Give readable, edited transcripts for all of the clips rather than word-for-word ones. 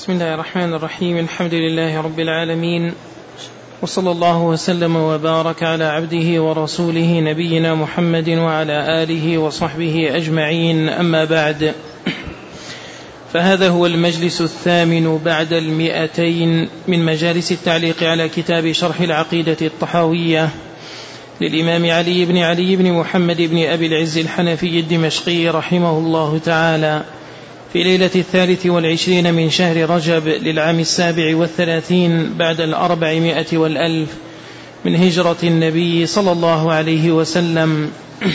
بسم الله الرحمن الرحيم. الحمد لله رب العالمين، وصلى الله وسلم وبارك على عبده ورسوله نبينا محمد وعلى آله وصحبه أجمعين. أما بعد، فهذا هو المجلس الثامن بعد 200 من مجالس التعليق على كتاب شرح العقيدة الطحاوية للإمام علي بن محمد بن أبي العز الحنفي الدمشقي رحمه الله تعالى، في ليلة 23 من شهر رجب للعام 37 بعد 400 والألف من هجرة النبي صلى الله عليه وسلم.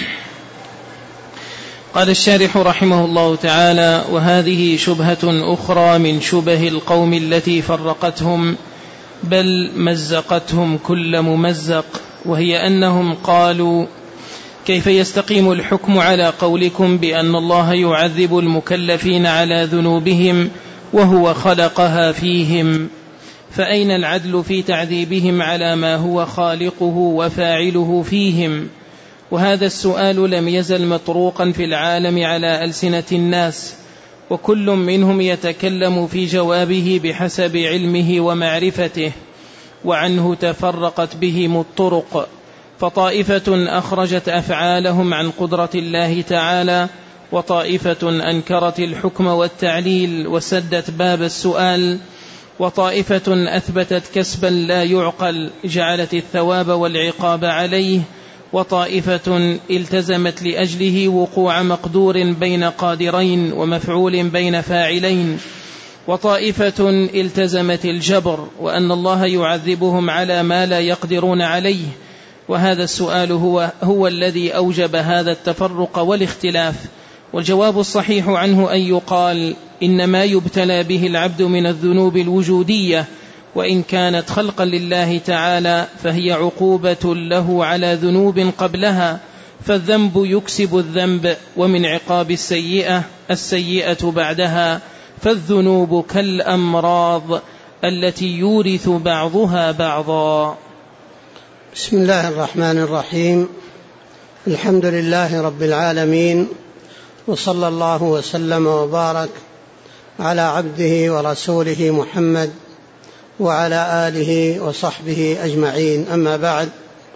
قال الشارح رحمه الله تعالى: وهذه شبهة أخرى من شبه القوم التي فرقتهم بل مزقتهم كل ممزق، وهي أنهم قالوا: كيف يستقيم الحكم على قولكم بأن الله يعذب المكلفين على ذنوبهم وهو خلقها فيهم؟ فأين العدل في تعذيبهم على ما هو خالقه وفاعله فيهم؟ وهذا السؤال لم يزل مطروقا في العالم على ألسنة الناس، وكل منهم يتكلم في جوابه بحسب علمه ومعرفته، وعنه تفرقت بهم الطرق، فطائفة أخرجت أفعالهم عن قدرة الله تعالى، وطائفة أنكرت الحكم والتعليل وسدت باب السؤال، وطائفة أثبتت كسبا لا يعقل جعلت الثواب والعقاب عليه، وطائفة التزمت لأجله وقوع مقدور بين قادرين ومفعول بين فاعلين، وطائفة التزمت الجبر وأن الله يعذبهم على ما لا يقدرون عليه. وهذا السؤال هو الذي أوجب هذا التفرق والاختلاف، والجواب الصحيح عنه أن يقال: إنما يبتلى به العبد من الذنوب الوجودية، وإن كانت خلقا لله تعالى فهي عقوبة له على ذنوب قبلها، فالذنب يكسب الذنب، ومن عقاب السيئة بعدها، فالذنوب كالأمراض التي يورث بعضها بعضا. بسم الله الرحمن الرحيم. الحمد لله رب العالمين، وصلى الله وسلم وبارك على عبده ورسوله محمد وعلى آله وصحبه أجمعين. أما بعد،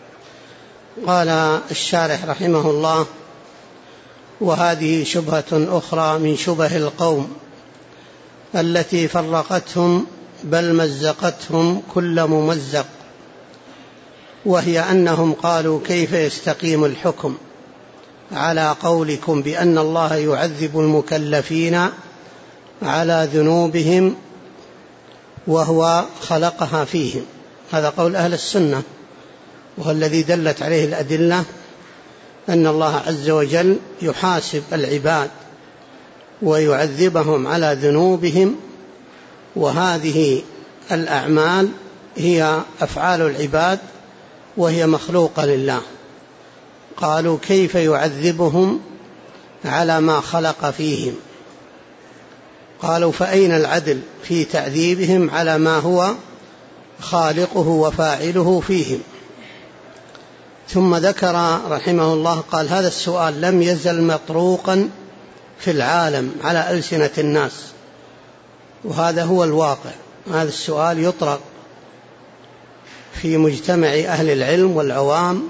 قال الشارح رحمه الله: وهذه شبهة أخرى من شبه القوم التي فرقتهم بل مزقتهم كل ممزق، وهي أنهم قالوا: كيف يستقيم الحكم على قولكم بأن الله يعذب المكلفين على ذنوبهم وهو خلقها فيهم؟ هذا قول أهل السنة، وهو الذي دلت عليه الأدلة أن الله عز وجل يحاسب العباد ويعذبهم على ذنوبهم، وهذه الأعمال هي أفعال العباد وهي مخلوقة لله. قالوا: كيف يعذبهم على ما خلق فيهم؟ قالوا: فأين العدل في تعذيبهم على ما هو خالقه وفاعله فيهم؟ ثم ذكر رحمه الله قال: هذا السؤال لم يزل مطروقا في العالم على ألسنة الناس، وهذا هو الواقع. هذا السؤال يطرق في مجتمع أهل العلم والعوام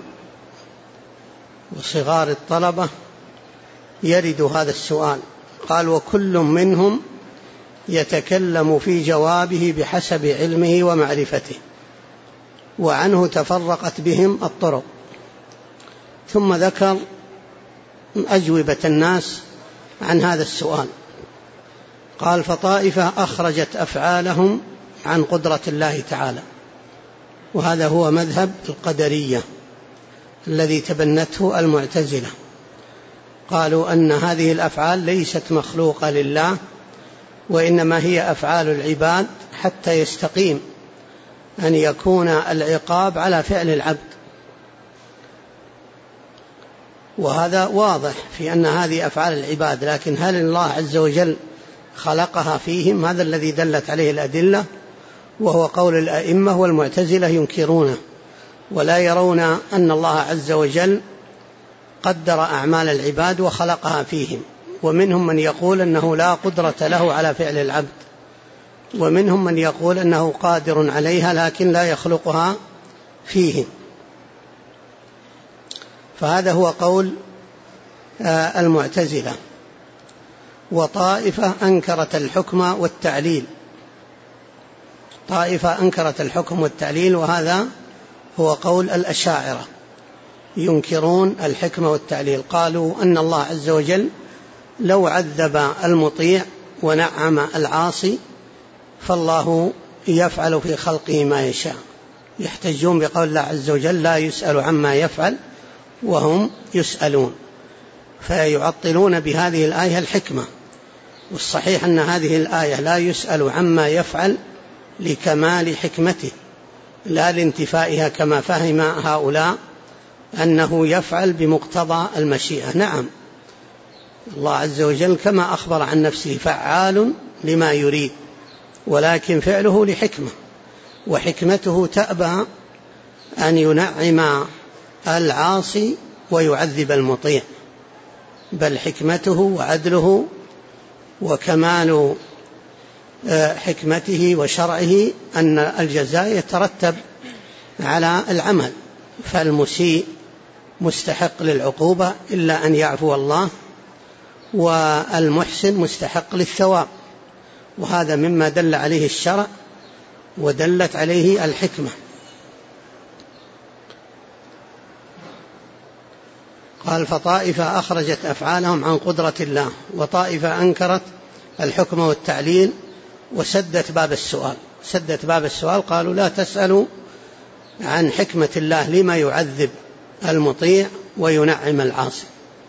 وصغار الطلبة، يرد هذا السؤال. قال: وكل منهم يتكلم في جوابه بحسب علمه ومعرفته، وعنه تفرقت بهم الطرق. ثم ذكر أجوبة الناس عن هذا السؤال. قال: فطائفة أخرجت أفعالهم عن قدرة الله تعالى، وهذا هو مذهب القدرية الذي تبنته المعتزلة. قالوا أن هذه الأفعال ليست مخلوقة لله، وإنما هي أفعال العباد حتى يستقيم أن يكون العقاب على فعل العبد. وهذا واضح في أن هذه أفعال العباد، لكن هل الله عز وجل خلقها فيهم؟ هذا الذي دلت عليه الأدلة، وهو قول الأئمة، والمعتزلة ينكرونه ولا يرون أن الله عز وجل قدر أعمال العباد وخلقها فيهم. ومنهم من يقول أنه لا قدرة له على فعل العبد، ومنهم من يقول أنه قادر عليها لكن لا يخلقها فيهم. فهذا هو قول المعتزلة. وطائفة أنكرت الحكم والتعليل، طائفة أنكرت الحكم والتعليل، وهذا هو قول الأشاعرة، ينكرون الحكمة والتعليل. قالوا أن الله عز وجل لو عذب المطيع ونعم العاصي فالله يفعل في خلقه ما يشاء. يحتجون بقول الله عز وجل لا يسأل عما يفعل وهم يسألون، فيعطلون بهذه الآية الحكمة. والصحيح أن هذه الآية لا يسأل عما يفعل لكمال حكمته لا لانتفائها كما فهم هؤلاء أنه يفعل بمقتضى المشيئة. نعم، الله عز وجل كما أخبر عن نفسه فعال لما يريد، ولكن فعله لحكمة، وحكمته تأبى أن ينعم العاصي ويعذب المطيع، بل حكمته وعدله وكمال حكمته وشرعه أن الجزاء يترتب على العمل، فالمسيء مستحق للعقوبة إلا أن يعفو الله، والمحسن مستحق للثواب. وهذا مما دل عليه الشرع ودلت عليه الحكمة. قال فطائفة أخرجت أفعالهم عن قدرة الله، وطائفة أنكرت الحكم والتعليل وسدت باب السؤال. سدت باب السؤال، قالوا لا تسألوا عن حكمة الله لما يعذب المطيع وينعم العاصي،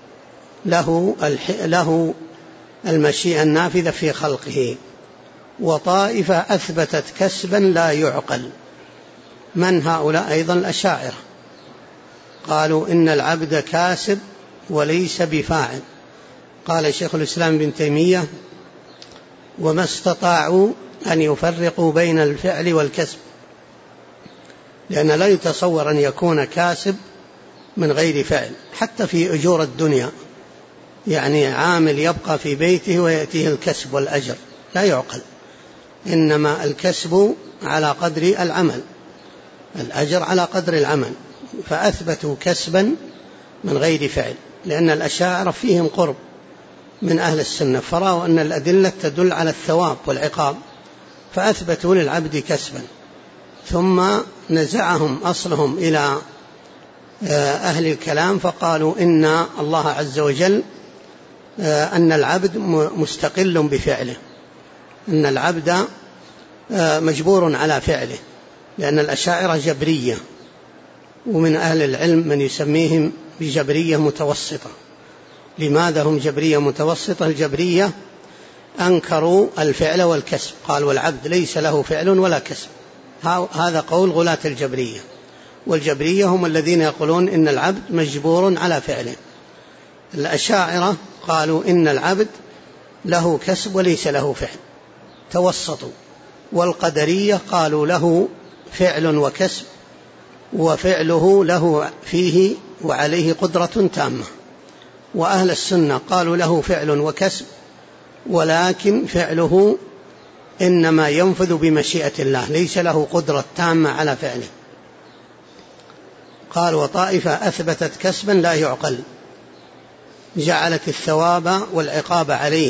له المشيئة النافذة في خلقه. وطائفة أثبتت كسبا لا يعقل. من هؤلاء؟ أيضا الأشاعرة، قالوا إن العبد كاسب وليس بفاعل. قال شيخ الإسلام ابن تيمية وما استطاعوا أن يفرقوا بين الفعل والكسب، لأن لا يتصور أن يكون كاسب من غير فعل، حتى في أجور الدنيا، يعني عامل يبقى في بيته ويأتيه الكسب والأجر، لا يعقل. إنما الكسب على قدر العمل، الأجر على قدر العمل. فأثبتوا كسبا من غير فعل، لأن الأشاعرة فيهم قرب من أهل السنة، فرأوا أن الأدلة تدل على الثواب والعقاب، فأثبتوا للعبد كسبا. ثم نزعهم أصلهم إلى أهل الكلام، فقالوا إن الله عز وجل أن العبد مستقل بفعله، أن العبد مجبور على فعله، لأن الأشاعرة جبرية، ومن أهل العلم من يسميهم بجبرية متوسطة. لماذا هم جبرية متوسطة؟ الجبرية أنكروا الفعل والكسب، قال والعبد ليس له فعل ولا كسب. هذا قول غلاة الجبرية، والجبرية هم الذين يقولون إن العبد مجبور على فعله. الأشاعرة قالوا إن العبد له كسب وليس له فعل، توسطوا. والقدرية قالوا له فعل وكسب، وفعله له فيه وعليه قدرة تامة. وأهل السنة قالوا له فعل وكسب، ولكن فعله إنما ينفذ بمشيئة الله، ليس له قدرة تامة على فعله. قال وطائفة أثبتت كسبا لا يعقل، جعلت الثواب والعقاب عليه.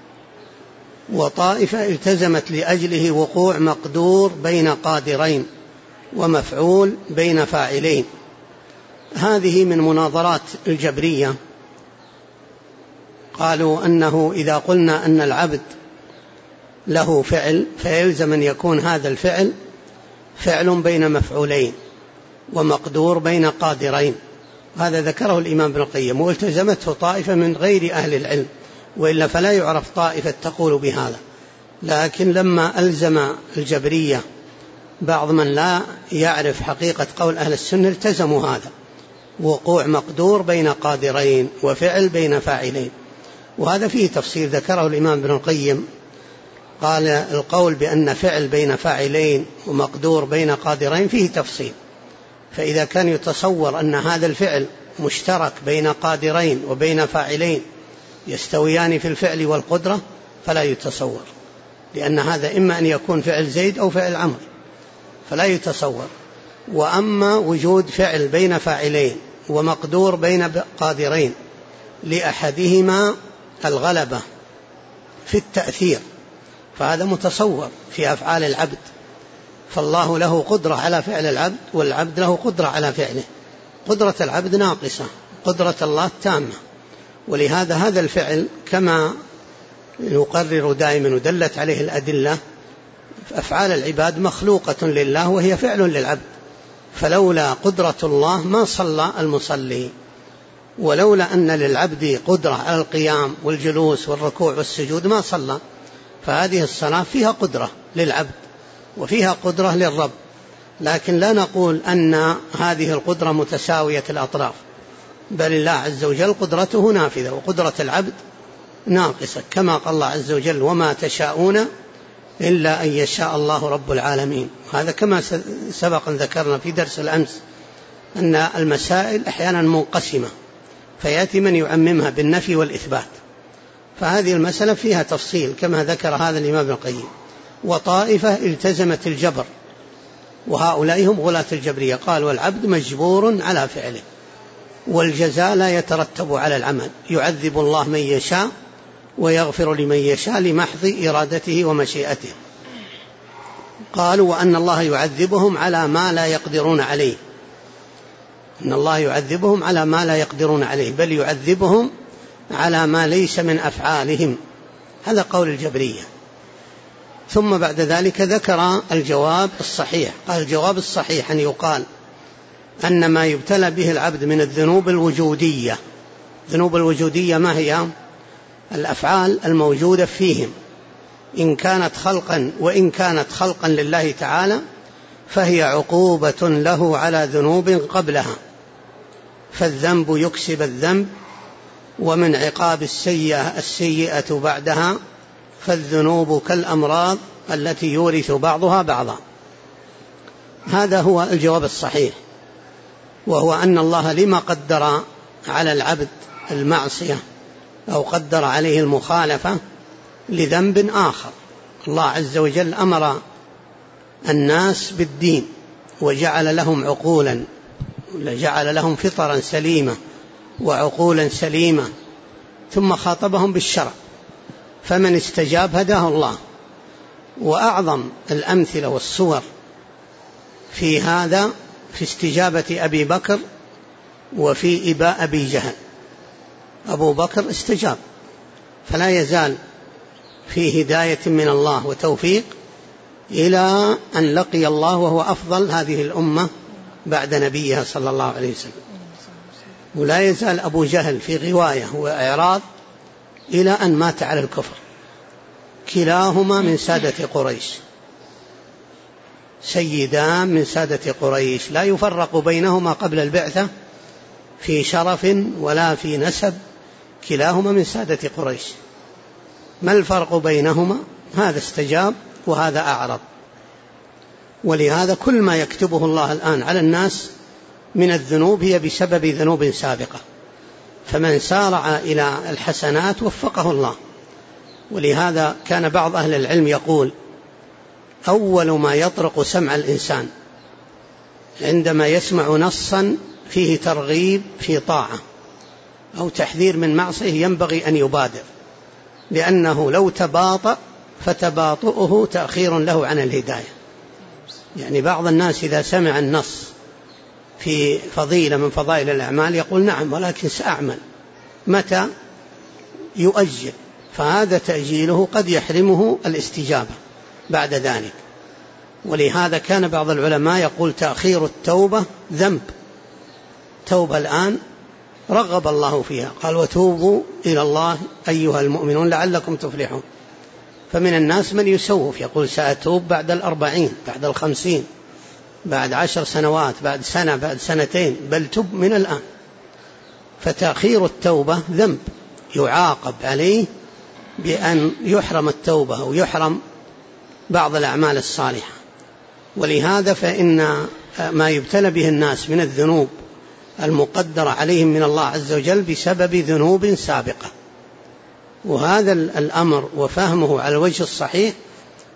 وطائفة التزمت لأجله وقوع مقدور بين قادرين ومفعول بين فاعلين. هذه من مناظرات الجبرية. قالوا أنه إذا قلنا أن العبد له فعل فيلزم أن يكون هذا الفعل فعل بين مفعولين ومقدور بين قادرين. هذا ذكره الإمام ابن القيم، والتزمته طائفة من غير أهل العلم، وإلا فلا يعرف طائفة تقول بهذا. لكن لما ألزم الجبرية بعض من لا يعرف حقيقة قول أهل السنة التزموا هذا، وقوع مقدور بين قادرين وفعل بين فاعلين. وهذا فيه تفصيل ذكره الإمام ابن القيم، قال القول بأن فعل بين فاعلين ومقدور بين قادرين فيه تفصيل. فإذا كان يتصور أن هذا الفعل مشترك بين قادرين وبين فاعلين يستويان في الفعل والقدرة فلا يتصور، لأن هذا إما أن يكون فعل زيد أو فعل عمرو فلا يتصور. وأما وجود فعل بين فاعلين ومقدور بين قادرين لأحدهما الغلبة في التأثير فهذا متصور في أفعال العبد، فالله له قدرة على فعل العبد والعبد له قدرة على فعله. قدرة العبد ناقصة، قدرة الله تامة، ولهذا هذا الفعل كما نقرر دائما ودلت عليه الأدلة أفعال العباد مخلوقة لله وهي فعل للعبد، فلولا قدرة الله ما صلى المصلي، ولولا أن للعبد قدرة على القيام والجلوس والركوع والسجود ما صلى. فهذه الصلاة فيها قدرة للعبد وفيها قدرة للرب، لكن لا نقول أن هذه القدرة متساوية الأطراف، بل الله عز وجل قدرته نافذة وقدرة العبد ناقصة، كما قال الله عز وجل وما تشاءون إلا أن يشاء الله رب العالمين. هذا كما سبق أن ذكرنا في درس الأمس أن المسائل أحيانا منقسمة فيأتي من يعممها بالنفي والإثبات، فهذه المسألة فيها تفصيل كما ذكر هذا الإمام ابن القيم. وطائفة التزمت الجبر وهؤلاء هم غلاة الجبرية، قال والعبد مجبور على فعله والجزاء لا يترتب على العمل، يعذب الله من يشاء ويغفر لمن يشاء لمحض إرادته ومشيئته. قالوا وأن الله يعذبهم على ما لا يقدرون عليه، إن الله يعذبهم على ما لا يقدرون عليه، بل يعذبهم على ما ليس من أفعالهم، هذا قول الجبرية. ثم بعد ذلك ذكر الجواب الصحيح، قال الجواب الصحيح أن يقال أن ما يبتلى به العبد من الذنوب الوجودية، الذنوب الوجودية ما هي؟ الأفعال الموجودة فيهم، إن كانت خلقا وإن كانت خلقا لله تعالى فهي عقوبة له على ذنوب قبلها، فالذنب يكسب الذنب، ومن عقاب السيئة بعدها، فالذنوب كالأمراض التي يورث بعضها بعضا. هذا هو الجواب الصحيح، وهو أن الله لما قدر على العبد المعصية أو قدر عليه المخالفة لذنب آخر. الله عز وجل أمر الناس بالدين وجعل لهم عقولا، جعل لهم فطرا سليمة وعقولا سليمة، ثم خاطبهم بالشرع، فمن استجاب هداه الله. وأعظم الأمثلة والصور في هذا في استجابة أبي بكر وفي إباء أبي جهل. أبو بكر استجاب فلا يزال في هداية من الله وتوفيق إلى أن لقي الله وهو أفضل هذه الأمة بعد نبيها صلى الله عليه وسلم، ولا يزال أبو جهل في غواية وإعراض إلى أن مات على الكفر. كلاهما من سادة قريش، سيدان من سادة قريش، لا يفرق بينهما قبل البعثة في شرف ولا في نسب، كلاهما من سادة قريش. ما الفرق بينهما؟ هذا استجاب وهذا أعرض. ولهذا كل ما يكتبه الله الآن على الناس من الذنوب هي بسبب ذنوب سابقة، فمن سارع إلى الحسنات وفقه الله. ولهذا كان بعض أهل العلم يقول أول ما يطرق سمع الإنسان عندما يسمع نصا فيه ترغيب في طاعة أو تحذير من معصية ينبغي أن يبادر، لأنه لو تباطأ فتباطؤه تأخير له عن الهداية. يعني بعض الناس إذا سمع النص في فضيلة من فضائل الأعمال يقول نعم ولكن سأعمل، متى؟ يؤجل، فهذا تأجيله قد يحرمه الاستجابة بعد ذلك. ولهذا كان بعض العلماء يقول تأخير التوبة ذنب، توبة الآن رغب الله فيها، قال وتوبوا إلى الله أيها المؤمنون لعلكم تفلحون. فمن الناس من يسوف يقول سأتوب بعد 40 بعد 50 بعد 10 سنوات بعد سنة بعد سنتين، بل تب من الآن. فتأخير التوبة ذنب يعاقب عليه بأن يحرم التوبة أو يحرم بعض الأعمال الصالحة. ولهذا فإن ما يبتلى به الناس من الذنوب المقدرة عليهم من الله عز وجل بسبب ذنوب سابقة، وهذا الأمر وفهمه على الوجه الصحيح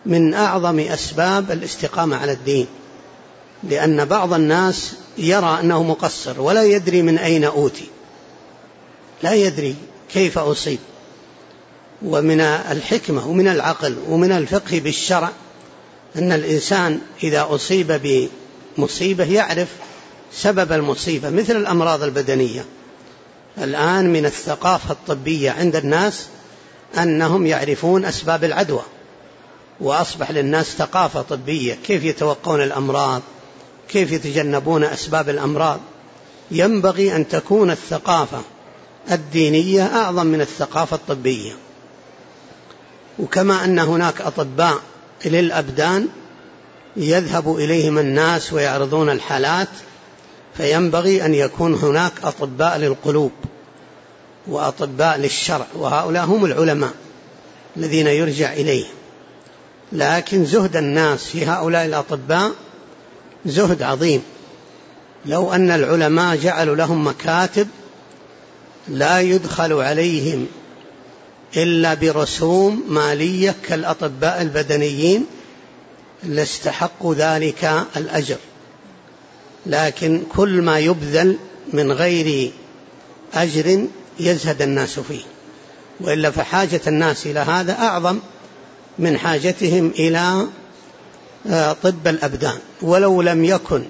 من أعظم أسباب الاستقامة على الدين، لأن بعض الناس يرى أنه مقصر ولا يدري من أين أوتي، لا يدري كيف أصيب. ومن الحكمة ومن العقل ومن الفقه بالشرع أن الإنسان إذا أصيب بمصيبة يعرف سبب المصيبة، مثل الأمراض البدنية. الآن من الثقافة الطبية عند الناس أنهم يعرفون أسباب العدوى، وأصبح للناس ثقافة طبية كيف يتوقون الأمراض، كيف يتجنبون أسباب الأمراض. ينبغي أن تكون الثقافة الدينية أعظم من الثقافة الطبية. وكما أن هناك أطباء للأبدان يذهب إليهم الناس ويعرضون الحالات، فينبغي أن يكون هناك أطباء للقلوب وأطباء للشرع، وهؤلاء هم العلماء الذين يرجع إليهم. لكن زهد الناس في هؤلاء الأطباء زهد عظيم. لو أن العلماء جعلوا لهم مكاتب لا يدخل عليهم إلا برسوم مالية كالأطباء البدنيين لاستحقوا ذلك الأجر، لكن كل ما يبذل من غير أجر يزهد الناس فيه، وإلا فحاجة الناس إلى هذا أعظم من حاجتهم إلى طب الأبدان. ولو لم يكن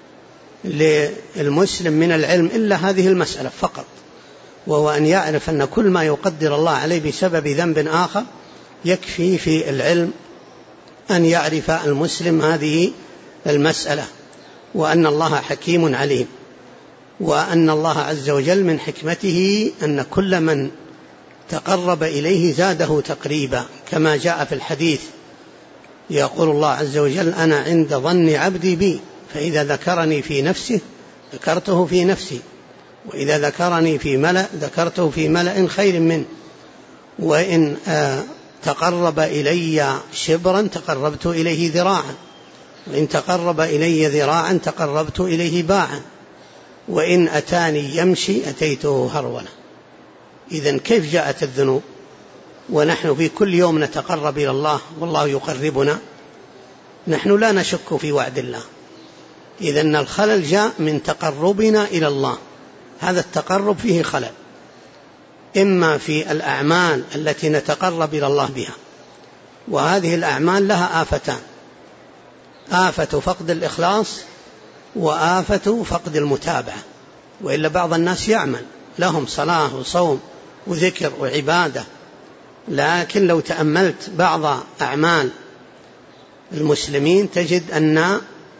للمسلم من العلم إلا هذه المسألة فقط، وهو أن يعرف أن كل ما يقدر الله عليه بسبب ذنب آخر يكفي في العلم أن يعرف المسلم هذه المسألة، وأن الله حكيم عليم، وأن الله عز وجل من حكمته أن كل من تقرب إليه زاده تقريبا، كما جاء في الحديث يقول الله عز وجل: أنا عند ظن عبدي بي، فإذا ذكرني في نفسه ذكرته في نفسي، وإذا ذكرني في ملأ ذكرته في ملأ خير منه، وإن تقرب إلي شبرا تقربت إليه ذراعا، وإن تقرب إلي ذراعا تقربت إليه باعا، وإن أتاني يمشي أتيته هرولا. إذن كيف جاءت الذنوب ونحن في كل يوم نتقرب إلى الله والله يقربنا؟ نحن لا نشك في وعد الله. إذن الخلل جاء من تقربنا إلى الله، هذا التقرب فيه خلل، إما في الأعمال التي نتقرب إلى الله بها، وهذه الأعمال لها آفتان: آفة فقد الإخلاص وآفة فقد المتابعة. وإلا بعض الناس يعمل لهم صلاة وصوم وذكر وعبادة، لكن لو تأملت بعض أعمال المسلمين تجد أن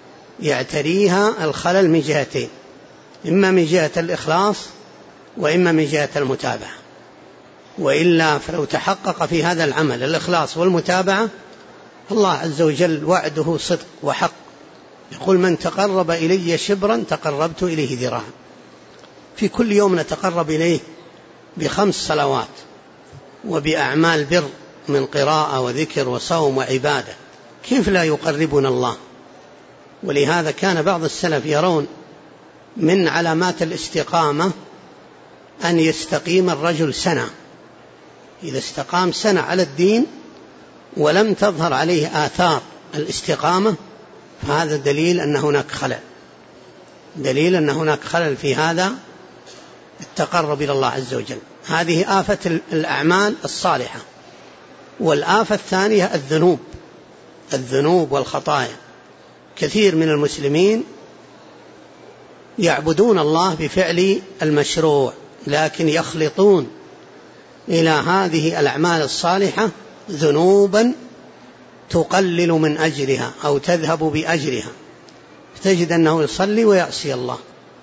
يعتريها الخلل من جهتين: إما من جهة الإخلاص وإما من جهة المتابعة. وإلا فلو تحقق في هذا العمل الإخلاص والمتابعة، الله عز وجل وعده صدق وحق، يقول: من تقرب إلي شبرا تقربت إليه ذراعا. في كل يوم نتقرب إليه ب5 صلوات وبأعمال بر من قراءة وذكر وصوم وعبادة، كيف لا يقربنا الله؟ ولهذا كان بعض السلف يرون من علامات الاستقامة أن يستقيم الرجل سنة. إذا استقام سنة على الدين ولم تظهر عليه آثار الاستقامة فهذا دليل أن هناك خلل، دليل أن هناك خلل في هذا التقرب إلى الله عز وجل. هذه آفة الأعمال الصالحة. والآفة الثانية الذنوب والخطايا. كثير من المسلمين يعبدون الله بفعل المشروع، لكن يخلطون إلى هذه الأعمال الصالحة ذنوبا تقلل من أجرها أو تذهب بأجرها، تجد أنه يصلي ويعصي الله.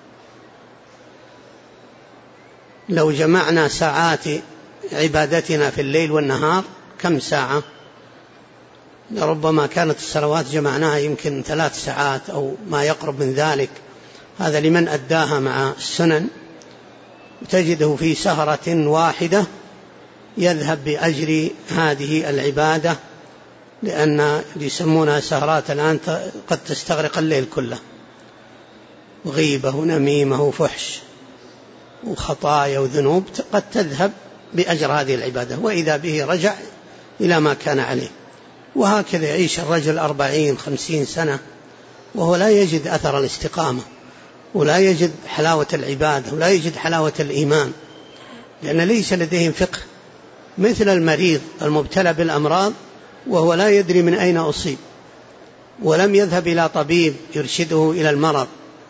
لو جمعنا ساعات عبادتنا في الليل والنهار كم ساعة؟ لربما كانت الصلوات جمعناها يمكن 3 ساعات أو ما يقرب من ذلك، هذا لمن أداها مع السنن، تجده في سهرة واحدة يذهب بأجر هذه العبادة، لأن يسمونها سهرات الآن قد تستغرق الليل كله، غيبة ونميمة وفحش وخطايا وذنوب قد تذهب بأجر هذه العبادة، وإذا به رجع إلى ما كان عليه. وهكذا يعيش الرجل 40-50 سنة وهو لا يجد أثر الاستقامة، ولا يجد حلاوة العبادة، ولا يجد حلاوة الإيمان، لأن ليس لديهم فقه، مثل المريض المبتلى بالأمراض وهو لا يدري من أين أصيب، ولم يذهب إلى طبيب يرشده إلى المرض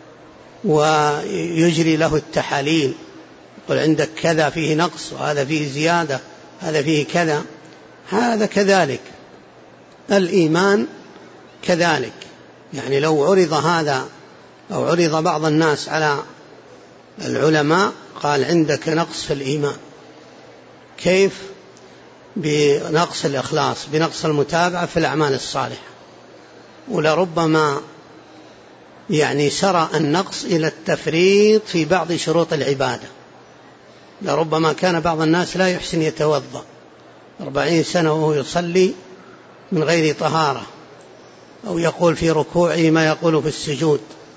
ويجري له التحاليل، يقول عندك كذا فيه نقص، وهذا فيه زيادة، هذا فيه كذا. هذا كذلك الإيمان كذلك. يعني لو عرض هذا أو عرض بعض الناس على العلماء قال عندك نقص في الإيمان، كيف؟ بنقص الإخلاص، بنقص المتابعة في الأعمال الصالحة، ولربما يعني سرى النقص إلى التفريط في بعض شروط العبادة. لربما كان بعض الناس لا يحسن يتوضأ 40 سنة وهو يصلي من غير طهارة، أو يقول في ركوعه ما يقول في السجود،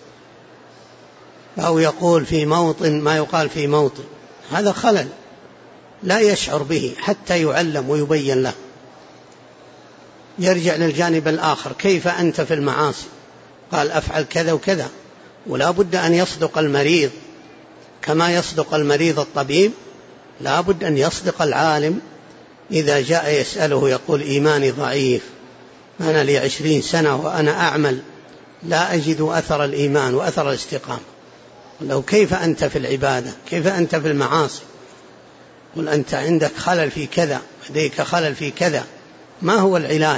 أو يقول في موطن ما يقال في موطن. هذا خلل لا يشعر به حتى يعلم ويبين له. يرجع للجانب الآخر، كيف أنت في المعاصي؟ قال أفعل كذا وكذا. ولا بد أن يصدق المريض كما يصدق المريض الطبيب، لا بد أن يصدق العالم إذا جاء يسأله يقول إيماني ضعيف، أنا لي 20 سنة وأنا أعمل لا أجد أثر الإيمان وأثر الاستقامة. لو كيف أنت في العبادة؟ كيف أنت في المعاصي؟ قل أنت عندك خلل في كذا، لديك خلل في كذا، ما هو العلاج؟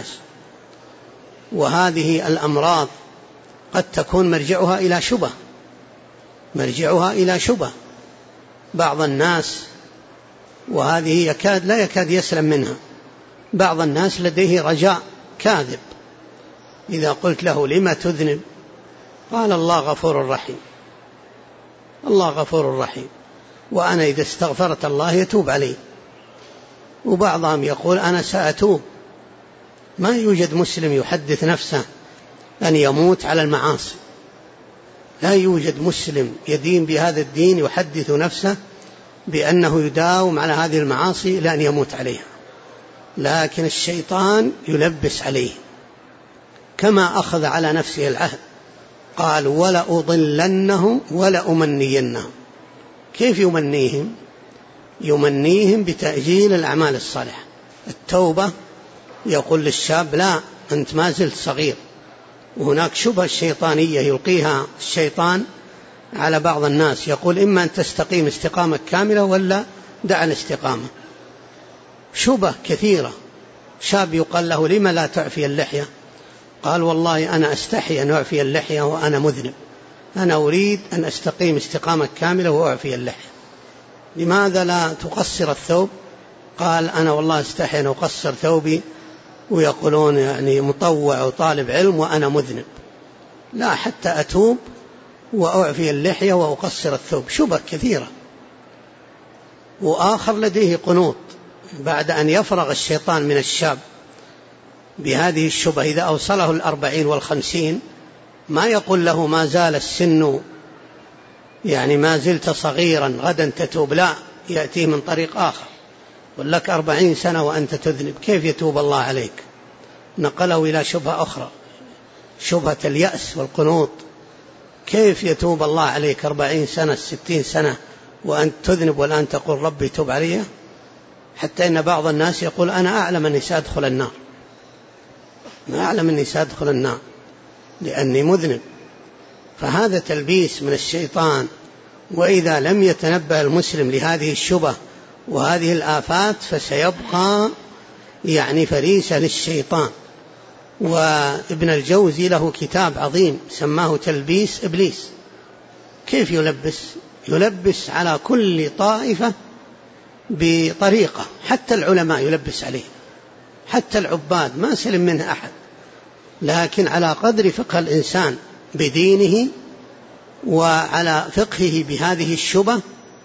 وهذه الأمراض قد تكون مرجعها إلى شبه، مرجعها إلى شبه. بعض الناس، وهذه لا يكاد يسلم منها، بعض الناس لديه رجاء كاذب، إذا قلت له لما تذنب؟ قال الله غفور رحيم، الله غفور رحيم، وأنا إذا استغفرت الله يتوب علي. وبعضهم يقول أنا سأتوب. ما يوجد مسلم يحدث نفسه أن يموت على المعاصي، لا يوجد مسلم يدين بهذا الدين يحدث نفسه بأنه يداوم على هذه المعاصي إلى أن يموت عليها، لكن الشيطان يلبس عليه كما أخذ على نفسه العهد، قال ولأضلنهم ولأمنينهم. كيف يمنيهم؟ يمنيهم بتأجيل الأعمال الصالحة. التوبة يقول للشاب لا أنت ما زلت صغير، وهناك شبهة شيطانية يلقيها الشيطان على بعض الناس، يقول إما أن تستقيم استقامة كاملة ولا دع الاستقامة. شبه كثيرة. شاب يقال له لما لا تعفي اللحية؟ قال والله أنا أستحي أن أعفي اللحية وأنا مذنب، أنا أريد أن أستقيم استقامة كاملة وأعفي اللحية. لماذا لا تقصر الثوب؟ قال أنا والله أستحي أن أقصر ثوبي، ويقولون يعني مطوع وطالب علم وأنا مذنب، لا حتى أتوب وأعفي اللحية وأقصر الثوب. شبه كثيرة. وآخر لديه قنوط بعد أن يفرغ الشيطان من الشاب بهذه الشبه، إذا أوصله 40 و50 ما يقول له ما زال السن يعني ما زلت صغيرا غدا تتوب، لا، يأتيه من طريق آخر، يقول لك 40 سنة وأنت تذنب، كيف يتوب الله عليك؟ نقله إلى شبهة أخرى، شبهة اليأس والقنوط. كيف يتوب الله عليك 40 سنة 60 سنة وأنت تذنب والآن تقول ربي توب علي؟ حتى إن بعض الناس يقول أنا أعلم أني سأدخل النار، ما أعلم أني سأدخل النار لأني مذنب. فهذا تلبيس من الشيطان. وإذا لم يتنبه المسلم لهذه الشبه وهذه الآفات فسيبقى يعني فريسة للشيطان. وابن الجوزي له كتاب عظيم سماه تلبيس إبليس. كيف يلبس على كل طائفة بطريقة، حتى العلماء يلبس عليه، حتى العباد ما سلم منه أحد. لكن على قدر فقه الإنسان بدينه وعلى فقهه بهذه الشبه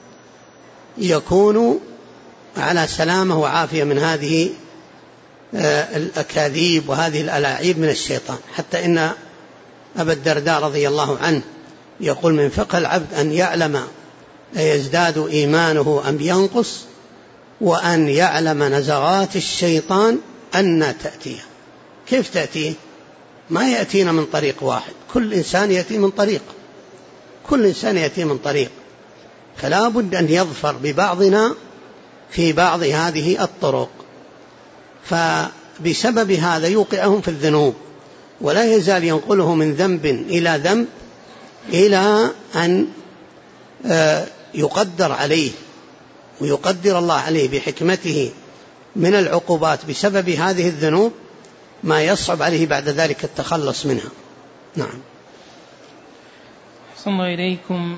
يكون على سلامة وعافية من هذه الأكاذيب وهذه الألاعيب من الشيطان. حتى إن أبا الدرداء رضي الله عنه يقول من فقه العبد أن يعلم يزداد إيمانه أم ينقص، وأن يعلم نزغات الشيطان أن تأتيه. كيف تأتي؟ ما يأتينا من طريق واحد، كل إنسان يأتي من طريق، كل إنسان يأتي من طريق، فلا بد أن يظفر ببعضنا في بعض هذه الطرق، فبسبب هذا يوقعهم في الذنوب، ولا يزال ينقله من ذنب إلى ذنب إلى أن يقدر عليه ويقدر الله عليه بحكمته من العقوبات بسبب هذه الذنوب ما يصعب عليه بعد ذلك التخلص منها. نعم. أحسن الله إليكم.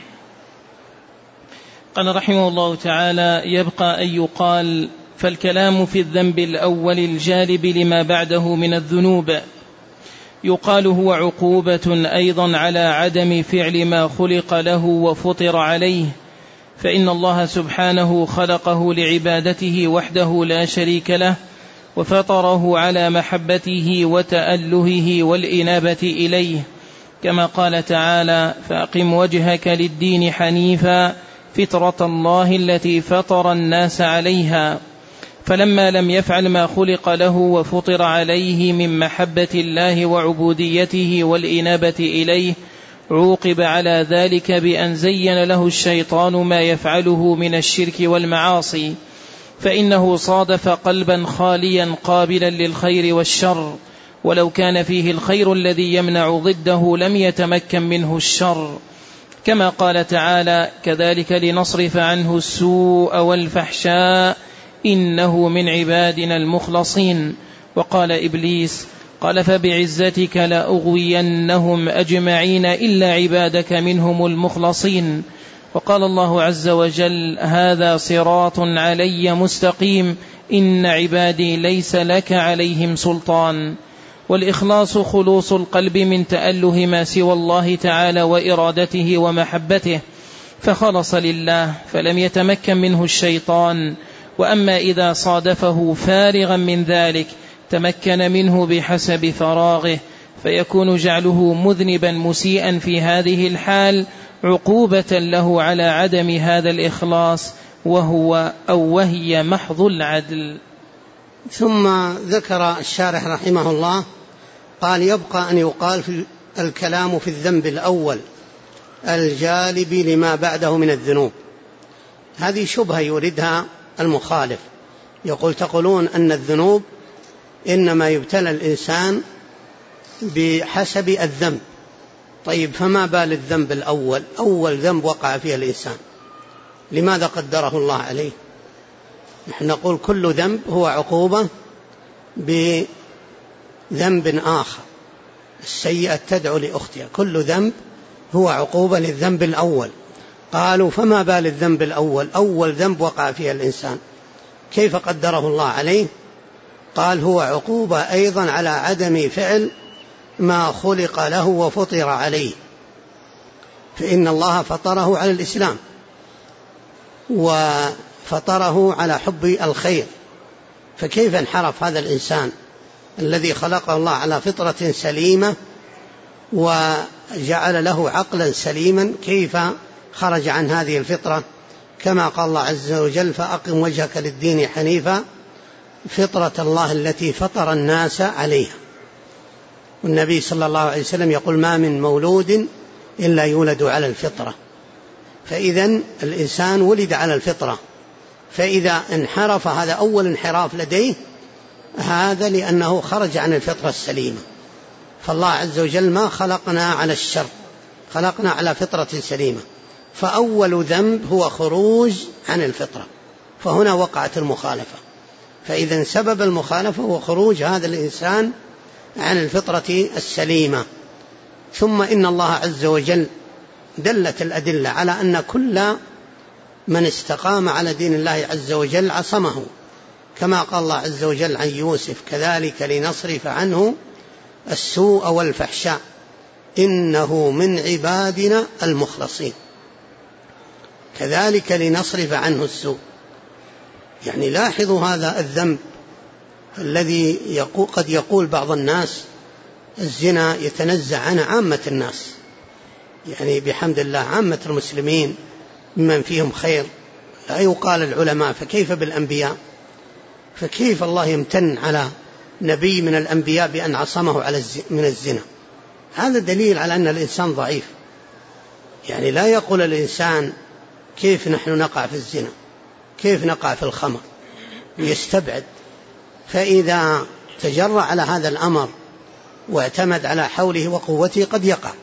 قال رحمه الله تعالى: يبقى أن يقال: فالكلام في الذنب الأول الجالب لما بعده من الذنوب يقال هو عقوبة أيضا على عدم فعل ما خلق له وفطر عليه، فإن الله سبحانه خلقه لعبادته وحده لا شريك له، وفطره على محبته وتألهه والإنابة إليه، كما قال تعالى: فأقم وجهك للدين حنيفا فطرة الله التي فطر الناس عليها. فلما لم يفعل ما خلق له وفطر عليه من محبة الله وعبوديته والإنابة إليه عوقب على ذلك بأن زين له الشيطان ما يفعله من الشرك والمعاصي، فإنه صادف قلبا خاليا قابلا للخير والشر، ولو كان فيه الخير الذي يمنع ضده لم يتمكن منه الشر، كما قال تعالى: كذلك لنصرف عنه السوء والفحشاء إنه من عبادنا المخلصين. وقال إبليس: قال فبعزتك لأغوينهم أجمعين إلا عبادك منهم المخلصين. وقال الله عز وجل: هذا صراط علي مستقيم إن عبادي ليس لك عليهم سلطان. والإخلاص خلوص القلب من تأله ما سوى الله تعالى وإرادته ومحبته، فخلص لله فلم يتمكن منه الشيطان. وأما إذا صادفه فارغا من ذلك تمكن منه بحسب فراغه، فيكون جعله مذنبا مسيئا في هذه الحال عقوبة له على عدم هذا الإخلاص وهي محض العدل. ثم ذكر الشارح رحمه الله قال: يبقى أن يقال في الكلام في الذنب الأول الجالب لما بعده من الذنوب. هذه شبهة يوردها المخالف، يقول: تقولون أن الذنوب إنما يبتلى الإنسان بحسب الذنب، طيب فما بال الذنب الأول؟ أول ذنب وقع فيه الإنسان لماذا قدره الله عليه؟ نحن نقول كل ذنب هو عقوبة بذنب آخر، السيئة تدعو لأختها، كل ذنب هو عقوبة للذنب الأول. قالوا: فما بال الذنب الأول؟ أول ذنب وقع فيه الإنسان كيف قدره الله عليه؟ قال: هو عقوبة أيضا على عدم فعل ما خلق له وفطر عليه، فإن الله فطره على الإسلام وفطره على حب الخير، فكيف انحرف هذا الإنسان الذي خلقه الله على فطرة سليمة وجعل له عقلا سليما، كيف خرج عن هذه الفطرة؟ كما قال الله عز وجل: فأقم وجهك للدين حنيفا فطرة الله التي فطر الناس عليها. والنبي صلى الله عليه وسلم يقول: ما من مولود إلا يولد على الفطرة، فإذا الإنسان ولد على الفطرة، فإذا انحرف هذا أول انحراف لديه، هذا لأنه خرج عن الفطرة السليمة. فالله عز وجل ما خلقنا على الشر، خلقنا على فطرة سليمة، فأول ذنب هو خروج عن الفطرة، فهنا وقعت المخالفة. فإذا سبب المخالفة هو خروج هذا الإنسان عن الفطرة السليمة. ثم إن الله عز وجل دلت الأدلة على أن كل من استقام على دين الله عز وجل عصمه، كما قال الله عز وجل عن يوسف: كذلك لنصرف عنه السوء والفحشاء إنه من عبادنا المخلصين. كذلك لنصرف عنه السوء، يعني لاحظوا هذا الذنب الذي قد يقول بعض الناس الزنا يتنزع عنه عامة الناس، يعني بحمد الله عامة المسلمين ممن فيهم خير، لا يقال العلماء، فكيف بالأنبياء؟ فكيف الله يمتن على نبي من الأنبياء بأن عصمه من الزنا. هذا دليل على أن الإنسان ضعيف. يعني لا يقول الإنسان كيف نحن نقع في الزنا، كيف نقع في الخمر، يستبعد. فإذا تجرأ على هذا الأمر واعتمد على حوله وقوته قد يقع.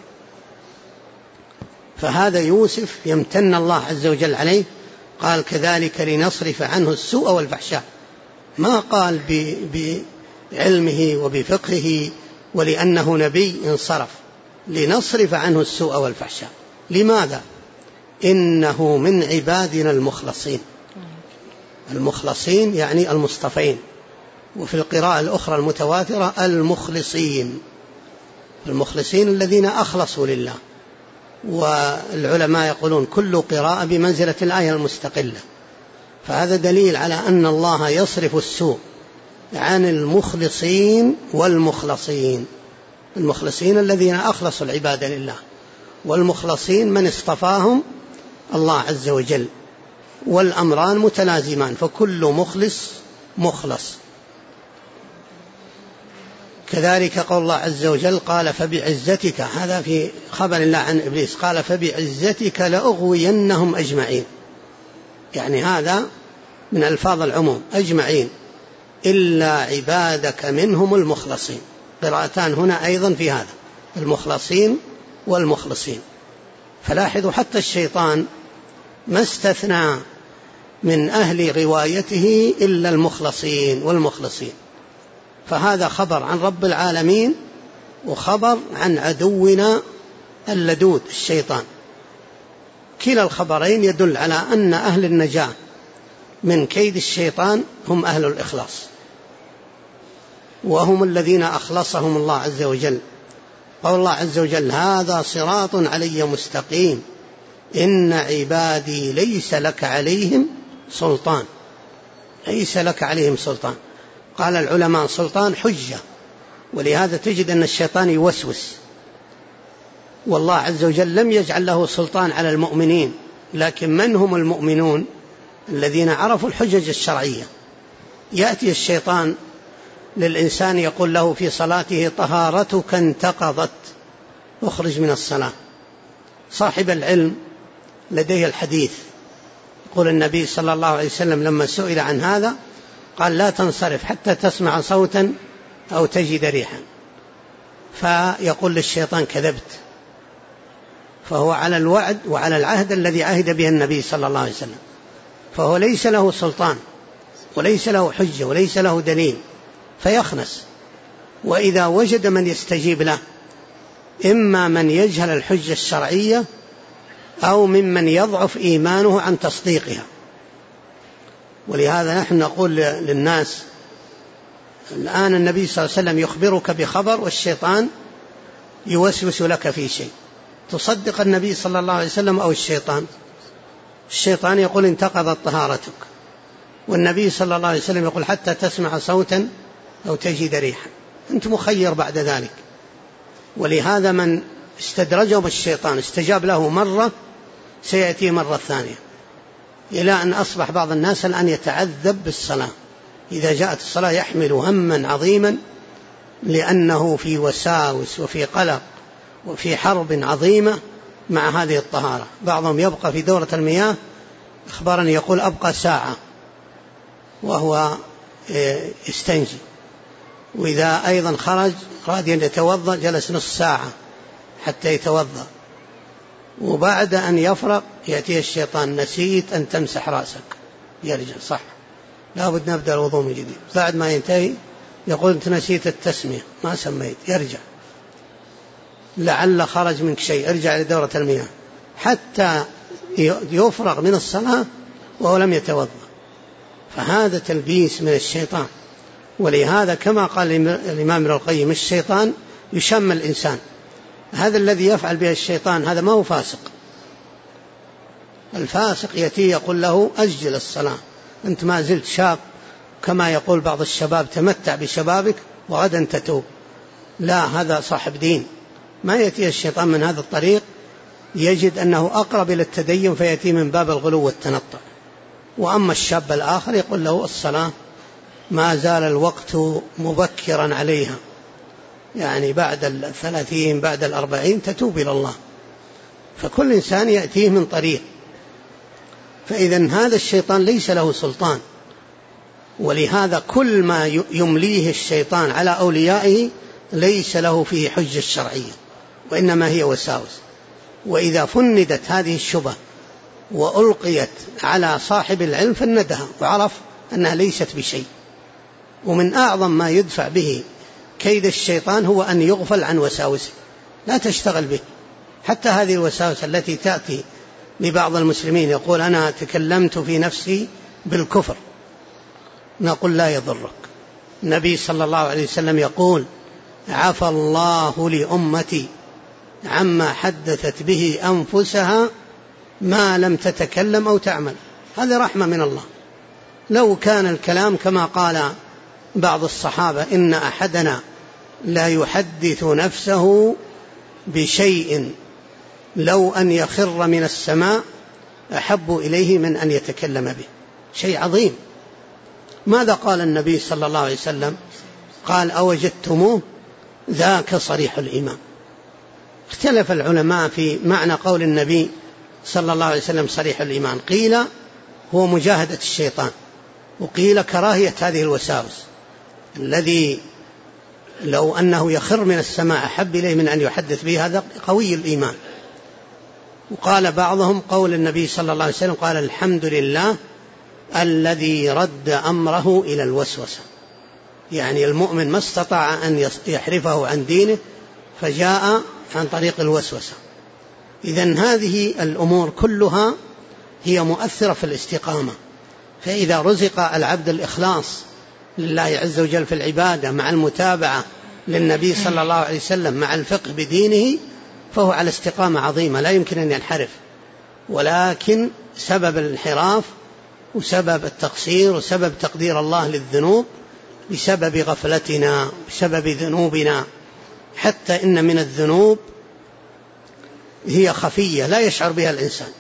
فهذا يوسف يمتن الله عز وجل عليه، قال كذلك لنصرف عنه السوء والفحشاء، ما قال بعلمه وبفقهه ولأنه نبي انصرف، لنصرف عنه السوء والفحشاء. لماذا؟ إنه من عبادنا المخلصين. المخلصين يعني المصطفين، وفي القراءة الأخرى المتواترة المخلصين، المخلصين الذين أخلصوا لله. والعلماء يقولون كل قراءة بمنزلة الآية المستقلة. فهذا دليل على أن الله يصرف السوء عن المخلصين والمخلصين. المخلصين الذين أخلصوا العبادة لله، والمخلصين من اصطفاهم الله عز وجل، والأمران متلازمان، فكل مخلص مخلص. كذلك قول الله عز وجل قال فبعزتك، هذا في خبر الله عن إبليس، قال فبعزتك لأغوينهم أجمعين، يعني هذا من ألفاظ العموم أجمعين إلا عبادك منهم المخلصين. قراءتان هنا أيضا في هذا، المخلصين والمخلصين. فلاحظوا حتى الشيطان ما استثنى من أهل غوايته إلا المخلصين والمخلصين. فهذا خبر عن رب العالمين وخبر عن عدونا اللدود الشيطان. كلا الخبرين يدل على أن أهل النجاة من كيد الشيطان هم أهل الإخلاص، وهم الذين أخلصهم الله عز وجل. قال الله عز وجل هذا صراط علي مستقيم إن عبادي ليس لك عليهم سلطان. ليس لك عليهم سلطان. قال العلماء سلطان حجة، ولهذا تجد أن الشيطان يوسوس، والله عز وجل لم يجعل له سلطان على المؤمنين. لكن من هم المؤمنون؟ الذين عرفوا الحجج الشرعية. يأتي الشيطان للإنسان يقول له في صلاته طهارتك انتقضت اخرج من الصلاة. صاحب العلم لديه الحديث، يقول النبي صلى الله عليه وسلم لما سئل عن هذا قال لا تنصرف حتى تسمع صوتا أو تجد ريحا. فيقول للشيطان كذبت، فهو على الوعد وعلى العهد الذي عهد به النبي صلى الله عليه وسلم، فهو ليس له سلطان وليس له حجة وليس له دليل، فيخنس. وإذا وجد من يستجيب له، إما من يجهل الحجة الشرعية أو ممن يضعف إيمانه عن تصديقها. ولهذا نحن نقول للناس الآن النبي صلى الله عليه وسلم يخبرك بخبر والشيطان يوسوس لك في شيء، تصدق النبي صلى الله عليه وسلم أو الشيطان؟ الشيطان يقول انتقضت طهارتك، والنبي صلى الله عليه وسلم يقول حتى تسمع صوتا أو تجد ريحا. أنت مخير بعد ذلك. ولهذا من استدرجه الشيطان استجاب له مرة سيأتي مرة ثانية، إلى أن أصبح بعض الناس الآن يتعذب بالصلاة. إذا جاءت الصلاة يحمل هما عظيما لأنه في وساوس وفي قلق وفي حرب عظيمة مع هذه الطهارة. بعضهم يبقى في دورة المياه، أخبرني يقول أبقى ساعة وهو يستنجي، وإذا أيضا خرج راد يتوضأ جلس نصف ساعة حتى يتوضأ، وبعد أن يفرغ يأتي الشيطان نسيت أن تمسح رأسك، يرجع صح لابد نبدأ الوضوء من جديد. بعد ما ينتهي يقول أنت نسيت التسمية ما سميت، يرجع لعل خرج منك شيء، ارجع لدورة المياه حتى يفرغ من الصلاة وهو لم يتوضأ. فهذا تلبيس من الشيطان. ولهذا كما قال الإمام ابن القيم الشيطان يشم الإنسان. هذا الذي يفعل به الشيطان هذا ما هو فاسق. الفاسق يأتي يقول له أجل الصلاة، أنت ما زلت شاب، كما يقول بعض الشباب تمتع بشبابك وغدا تتوب. لا، هذا صاحب دين. ما يأتي الشيطان من هذا الطريق، يجد أنه أقرب إلى التدين فيأتي من باب الغلو والتنطع. وأما الشاب الآخر يقول له الصلاة ما زال الوقت مبكرا عليها، يعني بعد 30 بعد 40 تتوب إلى الله، فكل إنسان يأتيه من طريق. فإذا هذا الشيطان ليس له سلطان، ولهذا كل ما يمليه الشيطان على أوليائه ليس له فيه حجة شرعية، وإنما هي وساوس. وإذا فندت هذه الشبهة وألقيت على صاحب العلم فندها وعرف أنها ليست بشيء. ومن أعظم ما يدفع به كيد الشيطان هو أن يغفل عن وساوسه، لا تشتغل به. حتى هذه الوساوس التي تأتي لبعض المسلمين يقول أنا تكلمت في نفسي بالكفر، نقول لا يضرك. النبي صلى الله عليه وسلم يقول عفى الله لأمتي عما حدثت به أنفسها ما لم تتكلم أو تعمل. هذه رحمة من الله. لو كان الكلام كما قال بعض الصحابة إن أحدنا لا يحدث نفسه بشيء لو أن يخر من السماء أحب إليه من أن يتكلم به، شيء عظيم. ماذا قال النبي صلى الله عليه وسلم؟ قال أوجدتموه ذاك صريح الإيمان. اختلف العلماء في معنى قول النبي صلى الله عليه وسلم صريح الإيمان، قيل هو مجاهدة الشيطان، وقيل كراهية هذه الوساوس، الذي لو أنه يخر من السماء أحب إليه من أن يحدث به، هذا قوي الإيمان. وقال بعضهم قول النبي صلى الله عليه وسلم قال الحمد لله الذي رد أمره إلى الوسوسة، يعني المؤمن ما استطاع أن يحرفه عن دينه فجاء عن طريق الوسوسة. إذن هذه الأمور كلها هي مؤثرة في الاستقامة. فإذا رزق العبد الإخلاص لله عز وجل في العبادة مع المتابعة للنبي صلى الله عليه وسلم مع الفقه بدينه فهو على استقامة عظيمة لا يمكن أن ينحرف. ولكن سبب الانحراف وسبب التقصير وسبب تقدير الله للذنوب بسبب غفلتنا بسبب ذنوبنا، حتى إن من الذنوب هي خفية لا يشعر بها الإنسان.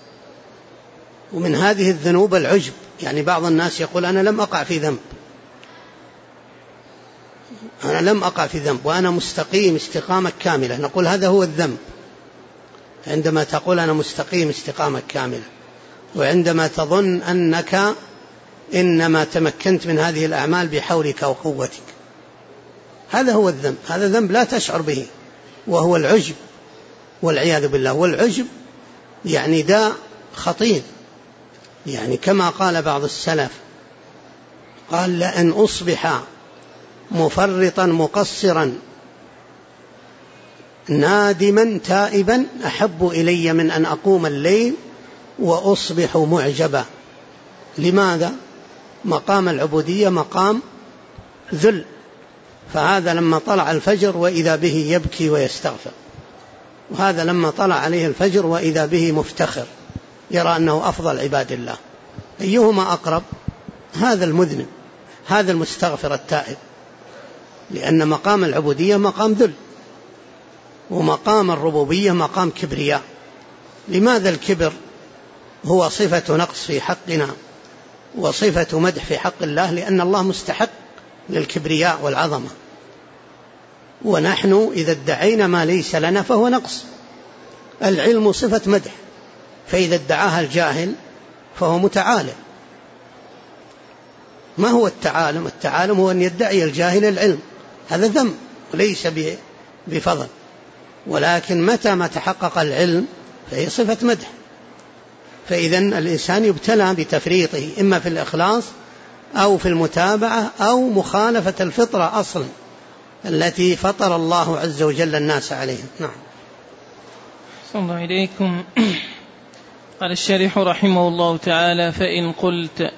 ومن هذه الذنوب العجب، يعني بعض الناس يقول أنا لم أقع في ذنب، أنا لم أقع في ذنب وأنا مستقيم استقامة كاملة. نقول هذا هو الذنب عندما تقول أنا مستقيم استقامة كاملة، وعندما تظن أنك إنما تمكنت من هذه الأعمال بحولك وقوتك، هذا هو الذنب. هذا ذنب لا تشعر به، وهو العجب والعياذ بالله. والعجب يعني داء خطير، يعني كما قال بعض السلف قال لأن أصبح مفرطا مقصرا نادما تائبا أحب إلي من أن أقوم الليل وأصبح معجبا. لماذا؟ مقام العبودية مقام ذل، فهذا لما طلع الفجر وإذا به يبكي ويستغفر، وهذا لما طلع عليه الفجر وإذا به مفتخر يرى أنه أفضل عباد الله. أيهما أقرب؟ هذا المذنب، هذا المستغفر التائب، لأن مقام العبودية مقام ذل، ومقام الربوبية مقام كبرياء. لماذا الكبر هو صفة نقص في حقنا وصفة مدح في حق الله؟ لأن الله مستحق للكبرياء والعظمة، ونحن إذا ادعينا ما ليس لنا فهو نقص. العلم صفة مدح، فإذا ادعاها الجاهل فهو متعالم. ما هو التعالم؟ التعالم هو أن يدعي الجاهل العلم، هذا ذنب وليس بفضل. ولكن متى ما تحقق العلم فهي صفة مدح. فإذا الإنسان يبتلى بتفريطه إما في الإخلاص أو في المتابعة أو مخالفة الفطرة أصلا التي فطر الله عز وجل الناس عليها. نعم. صلى الله عليكم. قال الشارح رحمه الله تعالى فإن قلت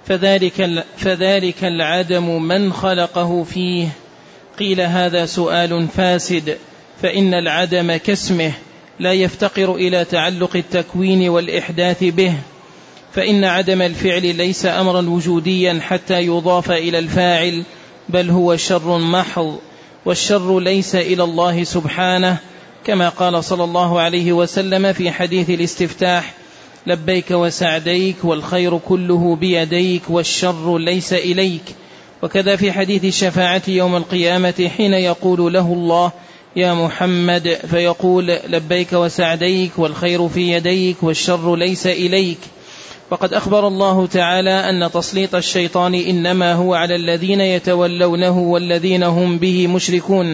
فذلك العدم من خلقه فيه، قيل هذا سؤال فاسد، فإن العدم كاسمه لا يفتقر إلى تعلق التكوين والإحداث به، فإن عدم الفعل ليس أمرا وجوديا حتى يضاف إلى الفاعل، بل هو شر محض، والشر ليس إلى الله سبحانه، كما قال صلى الله عليه وسلم في حديث الاستفتاح لبيك وسعديك والخير كله بيديك والشر ليس إليك. وكذا في حديث الشفاعة يوم القيامة حين يقول له الله يا محمد فيقول لبيك وسعديك والخير في يديك والشر ليس إليك. وقد أخبر الله تعالى أن تسليط الشيطان إنما هو على الذين يتولونه والذين هم به مشركون،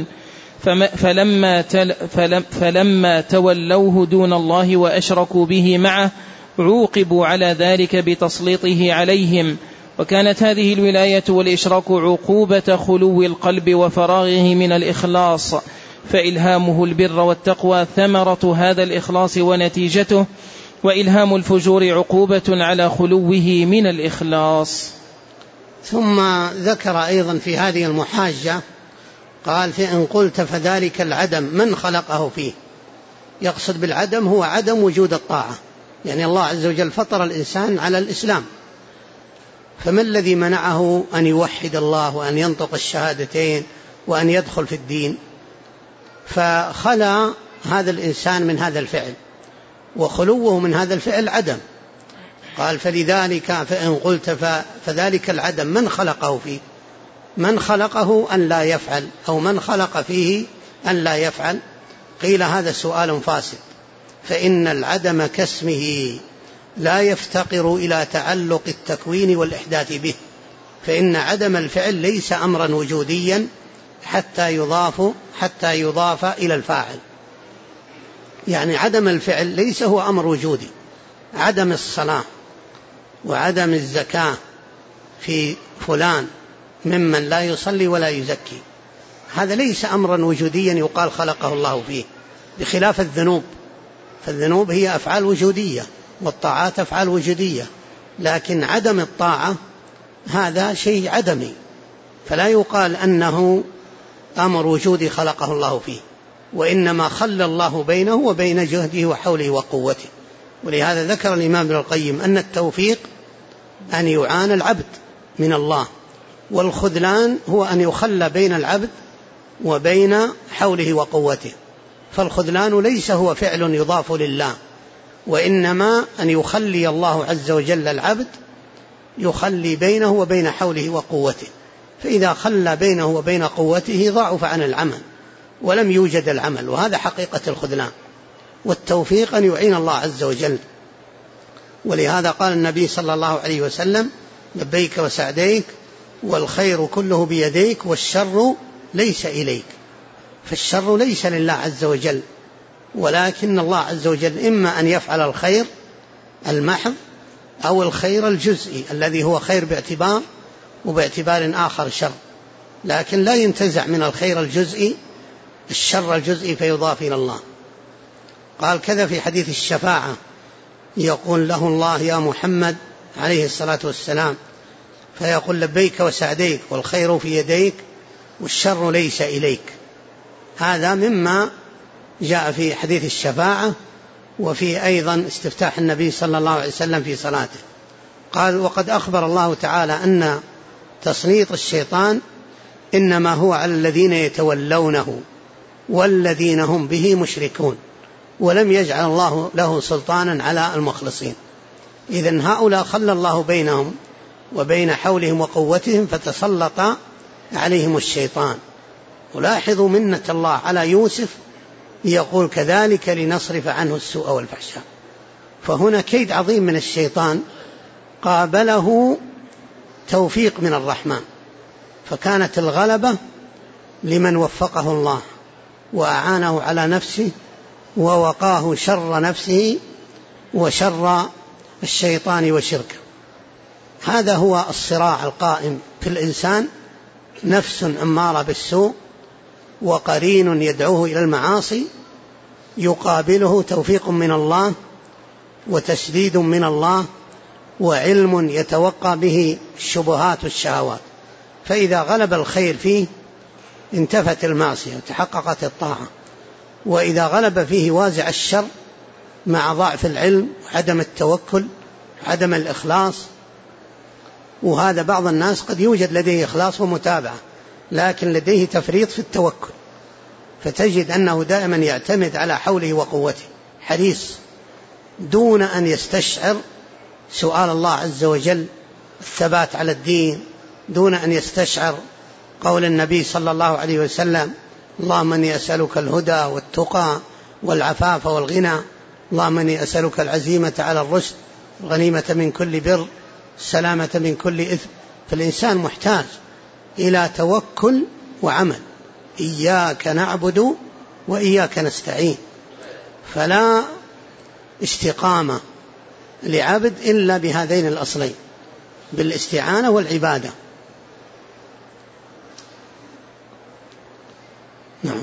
فلما تولوه دون الله وأشركوا به معه عوقبوا على ذلك بتسليطه عليهم. وكانت هذه الولاية والإشراك عقوبة خلو القلب وفراغه من الإخلاص، فإلهامه البر والتقوى ثمرة هذا الإخلاص ونتيجته، وإلهام الفجور عقوبة على خلوه من الإخلاص. ثم ذكر أيضا في هذه المحاجة قال فإن قلت فذلك العدم من خلقه فيه، يقصد بالعدم هو عدم وجود الطاعة، يعني الله عز وجل فطر الإنسان على الإسلام، فما الذي منعه أن يوحد الله وأن ينطق الشهادتين وأن يدخل في الدين؟ فخلى هذا الإنسان من هذا الفعل، وخلوه من هذا الفعل عدم. قال فلذلك فإن قلت فذلك العدم من خلقه فيه، من خلقه أن لا يفعل، أو من خلق فيه أن لا يفعل؟ قيل هذا سؤال فاسد، فإن العدم كاسمه لا يفتقر إلى تعلق التكوين والإحداث به، فإن عدم الفعل ليس أمرا وجوديا حتى يضاف إلى الفاعل. يعني عدم الفعل ليس هو أمر وجودي، عدم الصلاة وعدم الزكاة في فلان ممن لا يصلي ولا يزكي، هذا ليس أمرا وجوديا يقال خلقه الله فيه، بخلاف الذنوب، فالذنوب هي أفعال وجودية والطاعات أفعال وجودية، لكن عدم الطاعة هذا شيء عدمي، فلا يقال أنه أمر وجودي خلقه الله فيه، وإنما خلى الله بينه وبين جهده وحوله وقوته. ولهذا ذكر الإمام ابن القيم أن التوفيق أن يعان العبد من الله، والخذلان هو أن يخلى بين العبد وبين حوله وقوته. فالخذلان ليس هو فعل يضاف لله، وإنما أن يخلي الله عز وجل العبد، يخلي بينه وبين حوله وقوته، فإذا خلى بينه وبين قوته ضعف عن العمل ولم يوجد العمل، وهذا حقيقة الخذلان. والتوفيق أن يعين الله عز وجل، ولهذا قال النبي صلى الله عليه وسلم لبيك وسعديك والخير كله بيديك والشر ليس إليك. فالشر ليس لله عز وجل، ولكن الله عز وجل إما أن يفعل الخير المحض أو الخير الجزئي الذي هو خير باعتبار وباعتبار آخر شر، لكن لا ينتزع من الخير الجزئي الشر الجزئي فيضاف إلى الله. قال كذا في حديث الشفاعة يقول له الله يا محمد عليه الصلاة والسلام فيقول لبيك وسعديك والخير في يديك والشر ليس إليك. هذا مما جاء في حديث الشفاعة، وفي أيضا استفتاح النبي صلى الله عليه وسلم في صلاته. قال وقد أخبر الله تعالى أن تسليط الشيطان إنما هو على الذين يتولونه والذين هم به مشركون، ولم يجعل الله له سلطانا على المخلصين. إذن هؤلاء خلى الله بينهم وبين حولهم وقوتهم فتسلط عليهم الشيطان. ولاحظوا منة الله على يوسف، يقول كذلك لنصرف عنه السوء والفحشاء. فهنا كيد عظيم من الشيطان قابله توفيق من الرحمن، فكانت الغلبة لمن وفقه الله وأعانه على نفسه ووقاه شر نفسه وشر الشيطان وشركه. هذا هو الصراع القائم في الإنسان، نفس أمارة بالسوء وقرين يدعوه إلى المعاصي، يقابله توفيق من الله وتسديد من الله وعلم يتوقى به الشبهات والشهوات، فإذا غلب الخير فيه انتفت المعصية وتحققت الطاعة، وإذا غلب فيه وازع الشر مع ضعف العلم وعدم التوكل وعدم الإخلاص. وهذا بعض الناس قد يوجد لديه إخلاص ومتابعة، لكن لديه تفريط في التوكل، فتجد أنه دائما يعتمد على حوله وقوته، حريص دون أن يستشعر سؤال الله عز وجل الثبات على الدين دون أن يستشعر قول النبي صلى الله عليه وسلم: اللهم إني أسألك الهدى والتقى والعفاف والغنى، اللهم إني أسألك العزيمة على الرشد، الغنيمة من كل بر، السلامة من كل إثم. فالإنسان محتاج إلى توكل وعمل، إياك نعبد وإياك نستعين، فلا استقامة لعبد إلا بهذين الأصلين، بالاستعانة والعبادة. نعم.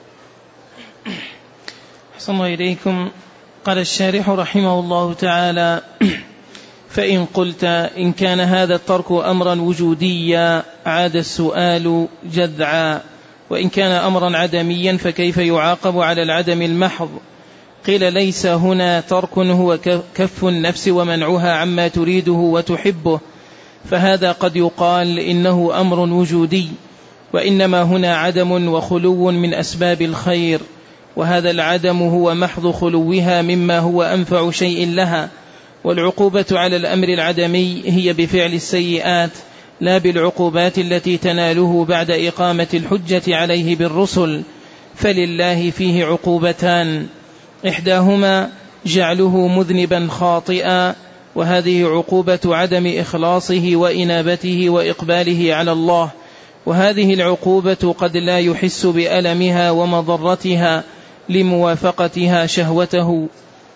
أحسن الله إليكم. قال الشارح رحمه الله تعالى: فإن قلت إن كان هذا الترك أمرا وجوديا عاد السؤال جذعا، وإن كان أمرا عدميا فكيف يعاقب على العدم المحض؟ قيل: ليس هنا ترك هو كف النفس ومنعها عما تريده وتحبه، فهذا قد يقال إنه أمر وجودي، وإنما هنا عدم وخلو من أسباب الخير، وهذا العدم هو محض خلوها مما هو أنفع شيء لها. والعقوبة على الأمر العدمي هي بفعل السيئات، لا بالعقوبات التي تناله بعد إقامة الحجة عليه بالرسل، فلله فيه عقوبتان: إحداهما جعله مذنبا خاطئا، وهذه عقوبة عدم إخلاصه وإنابته وإقباله على الله، وهذه العقوبة قد لا يحس بألمها ومضرتها لموافقتها شهوته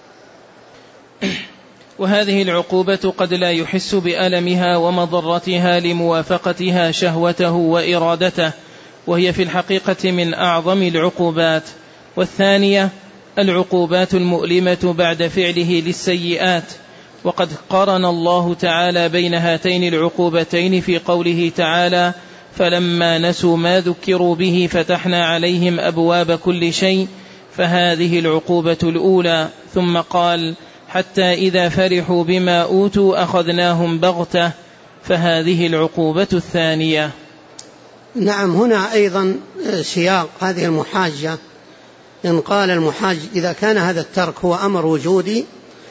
وإرادته، وهي في الحقيقة من أعظم العقوبات. والثانية العقوبات المؤلمة بعد فعله للسيئات، وقد قرن الله تعالى بين هاتين العقوبتين في قوله تعالى: فلما نسوا ما ذكروا به فتحنا عليهم أبواب كل شيء، فهذه العقوبة الأولى. ثم قال: حتى إذا فرحوا بما أوتوا أخذناهم بغتة، فهذه العقوبة الثانية. نعم. هنا أيضا سياق هذه المحاجة، إن قال المحاج: إذا كان هذا الترك هو أمر وجودي،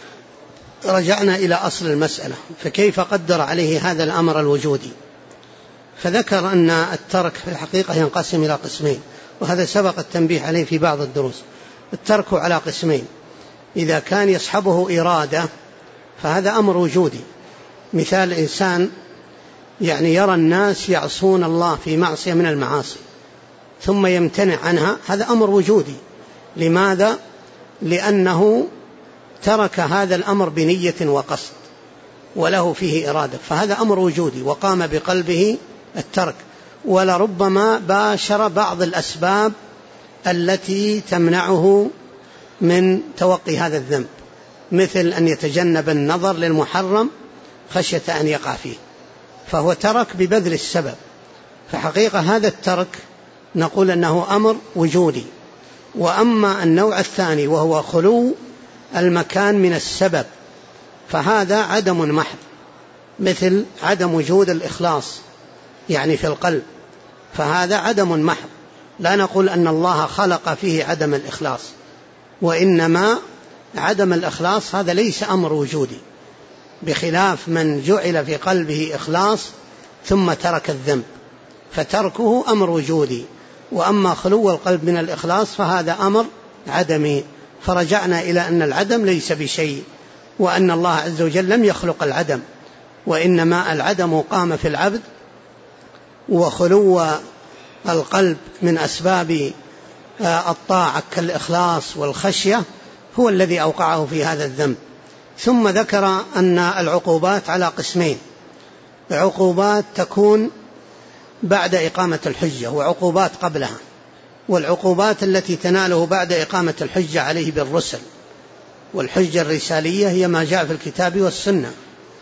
رجعنا إلى أصل المسألة، فكيف قدر عليه هذا الأمر الوجودي؟ فذكر أن الترك في الحقيقة ينقسم إلى قسمين، وهذا سبق التنبيه عليه في بعض الدروس. الترك على قسمين: إذا كان يصحبه إرادة فهذا أمر وجودي، مثال إنسان يرى الناس يعصون الله في معصية من المعاصي ثم يمتنع عنها، هذا أمر وجودي. لماذا؟ لأنه ترك هذا الأمر بنية وقصد وله فيه إرادة، فهذا أمر وجودي وقام بقلبه الترك، ولربما باشر بعض الأسباب التي تمنعه من توقي هذا الذنب، مثل أن يتجنب النظر للمحرم خشية أن يقع فيه، فهو ترك ببذل السبب. فحقيقة هذا الترك نقول أنه أمر وجودي. وأما النوع الثاني وهو خلو المكان من السبب، فهذا عدم محض، مثل عدم وجود الإخلاص في القلب، فهذا عدم محض، لا نقول أن الله خلق فيه عدم الإخلاص، وإنما عدم الإخلاص هذا ليس أمر وجودي، بخلاف من جعل في قلبه إخلاص ثم ترك الذنب، فتركه أمر وجودي. وأما خلو القلب من الإخلاص فهذا أمر عدمي. فرجعنا إلى أن العدم ليس بشيء، وأن الله عز وجل لم يخلق العدم، وإنما العدم قام في العبد، وخلو القلب من أسباب الطاعة كالإخلاص والخشية هو الذي أوقعه في هذا الذنب. ثم ذكر أن العقوبات على قسمين: عقوبات تكون بعد إقامة الحجة وعقوبات قبلها. والعقوبات التي تناله بعد إقامة الحجة عليه بالرسل، والحجة الرسالية هي ما جاء في الكتاب والسنة.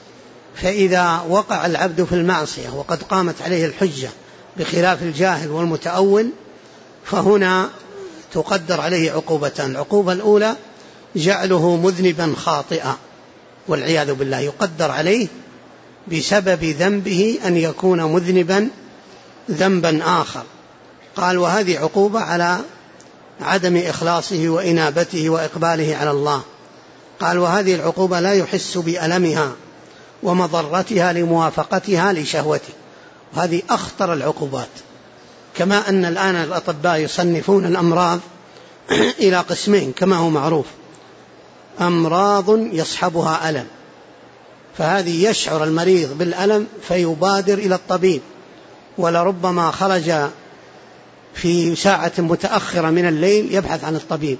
فإذا وقع العبد في المعصية وقد قامت عليه الحجة بخلاف الجاهل والمتأول، فهنا تقدر عليه عقوبتان: العقوبة الأولى جعله مذنبا خاطئا والعياذ بالله، يقدر عليه بسبب ذنبه أن يكون مذنبا ذنبا آخر. قال: وهذه عقوبة على عدم إخلاصه وإنابته وإقباله على الله. قال: وهذه العقوبة لا يحس بألمها ومضرتها لموافقتها لشهوته، هذه أخطر العقوبات. كما أن الآن الأطباء يصنفون الأمراض إلى قسمين كما هو معروف: أمراض يصحبها ألم، فهذه يشعر المريض بالألم فيبادر إلى الطبيب، ولربما خرج في ساعة متأخرة من الليل يبحث عن الطبيب،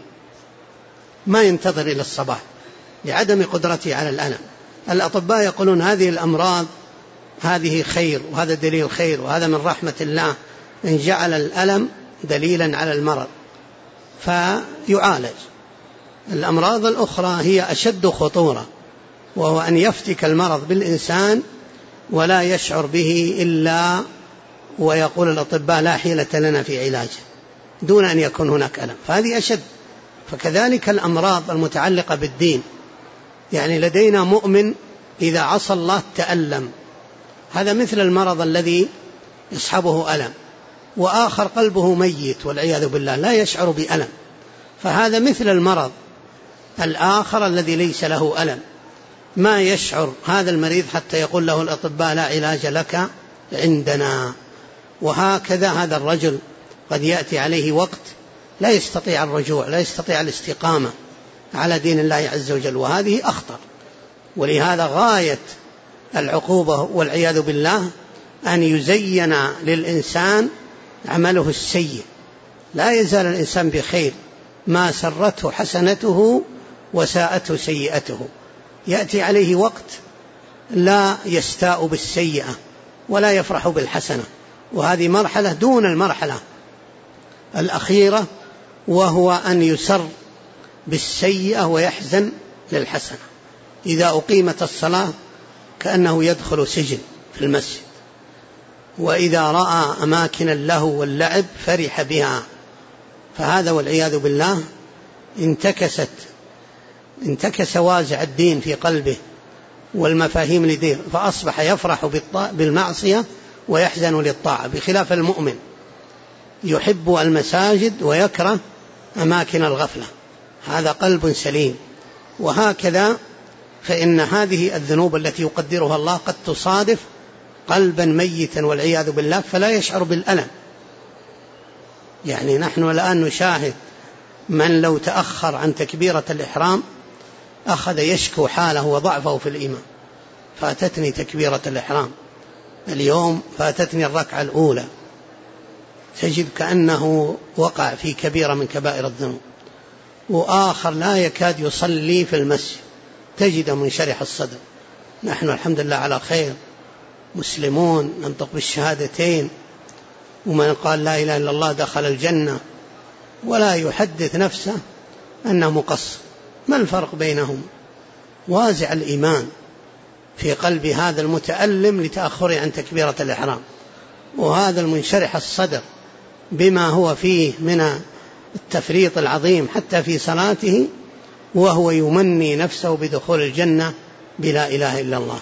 ما ينتظر إلى الصباح لعدم قدرته على الألم. الأطباء يقولون هذه الأمراض هذه خير، وهذا دليل خير، وهذا من رحمة الله إن جعل الألم دليلا على المرض فيعالج. الأمراض الأخرى هي أشد خطورة، وهو أن يفتك المرض بالإنسان ولا يشعر به إلا ويقول الأطباء لا حيلة لنا في علاجه دون أن يكون هناك ألم، فهذه أشد. فكذلك الأمراض المتعلقة بالدين، يعني لدينا مؤمن إذا عصى الله تألم، هذا مثل المرض الذي يصحبه ألم، وآخر قلبه ميت والعياذ بالله لا يشعر بألم، فهذا مثل المرض الآخر الذي ليس له ألم، ما يشعر هذا المريض حتى يقول له الأطباء لا علاج لك عندنا. وهكذا هذا الرجل قد يأتي عليه وقت لا يستطيع الرجوع، لا يستطيع الاستقامة على دين الله عز وجل، وهذه أخطر. ولهذا غاية العقوبة والعياذ بالله أن يزين للإنسان عمله السيء، لا يزال الإنسان بخير ما سرته حسنته وساءته سيئته. يأتي عليه وقت لا يستاء بالسيئة ولا يفرح بالحسنة، وهذه مرحلة دون المرحلة الأخيرة، وهو أن يسر بالسيئة ويحزن للحسنة. إذا أقيمت الصلاة كأنه يدخل سجن في المسجد، وإذا رأى أماكن اللهو واللعب فرح بها، فهذا والعياذ بالله انتكس وازع الدين في قلبه والمفاهيم لديه، فأصبح يفرح بالمعصية ويحزن للطاعة، بخلاف المؤمن يحب المساجد ويكره أماكن الغفلة، هذا قلب سليم. وهكذا فإن هذه الذنوب التي يقدرها الله قد تصادف قلبا ميتا والعياذ بالله فلا يشعر بالألم. يعني نحن الآن نشاهد من لو تأخر عن تكبيرة الإحرام أخذ يشكو حاله وضعفه في الإيمان: فاتتني تكبيرة الإحرام اليوم، فاتتني الركعة الأولى، تجد كأنه وقع في كبيرة من كبائر الذنوب. وآخر لا يكاد يصلي في المسجد تجد منشرح الصدر. نحن الحمد لله على خير، مسلمون ننطق بالشهادتين، ومن قال لا إله إلا الله دخل الجنة، ولا يحدث نفسه أنه مقصر. ما الفرق بينهم؟ وازع الإيمان في قلب هذا المتألم لتأخره عن تكبيرة الإحرام، وهذا المنشرح الصدر بما هو فيه من التفريط العظيم حتى في صلاته، وهو يمني نفسه بدخول الجنة بلا إله إلا الله.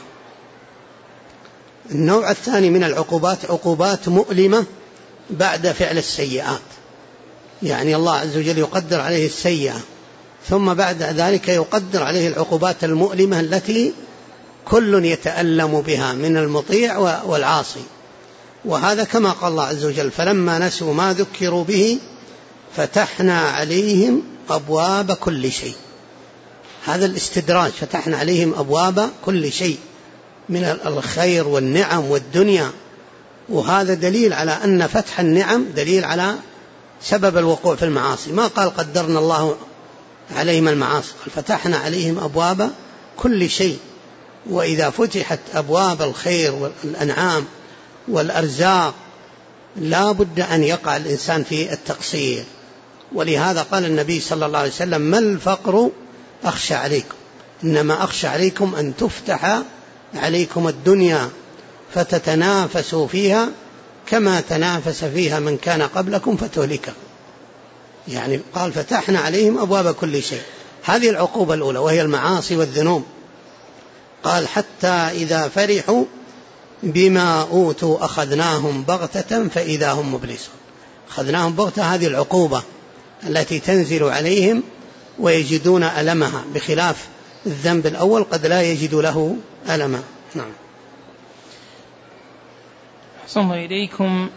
النوع الثاني من العقوبات عقوبات مؤلمة بعد فعل السيئات، يعني الله عز وجل يقدر عليه السيئة ثم بعد ذلك يقدر عليه العقوبات المؤلمة التي كل يتألم بها من المطيع والعاصي. وهذا كما قال الله عز وجل: فلما نسوا ما ذكروا به فتحنا عليهم أبواب كل شيء. هذا الاستدراج، فتحنا عليهم أبواب كل شيء من الخير والنعم والدنيا. وهذا دليل على أن فتح النعم دليل على سبب الوقوع في المعاصي. ما قال قدرنا الله عليهم المعاصي، قال فتحنا عليهم أبواب كل شيء. وإذا فتحت أبواب الخير والأنعام والأرزاق لا بد أن يقع الإنسان في التقصير. ولهذا قال النبي صلى الله عليه وسلم: ما الفقر أخشى عليكم، إنما أخشى عليكم أن تفتح عليكم الدنيا فتتنافسوا فيها كما تنافس فيها من كان قبلكم فتهلكه. يعني قال فتحنا عليهم أبواب كل شيء. هذه العقوبة الأولى وهي المعاصي والذنوب. قال: حتى إذا فرحوا بما أوتوا أخذناهم بغتة فإذا هم مبلسون. أخذناهم بغتة، هذه العقوبة التي تنزل عليهم ويجدون ألمها، بخلاف الذنب الأول قد لا يجد له ألما. نعم. أحسن الله إليكم.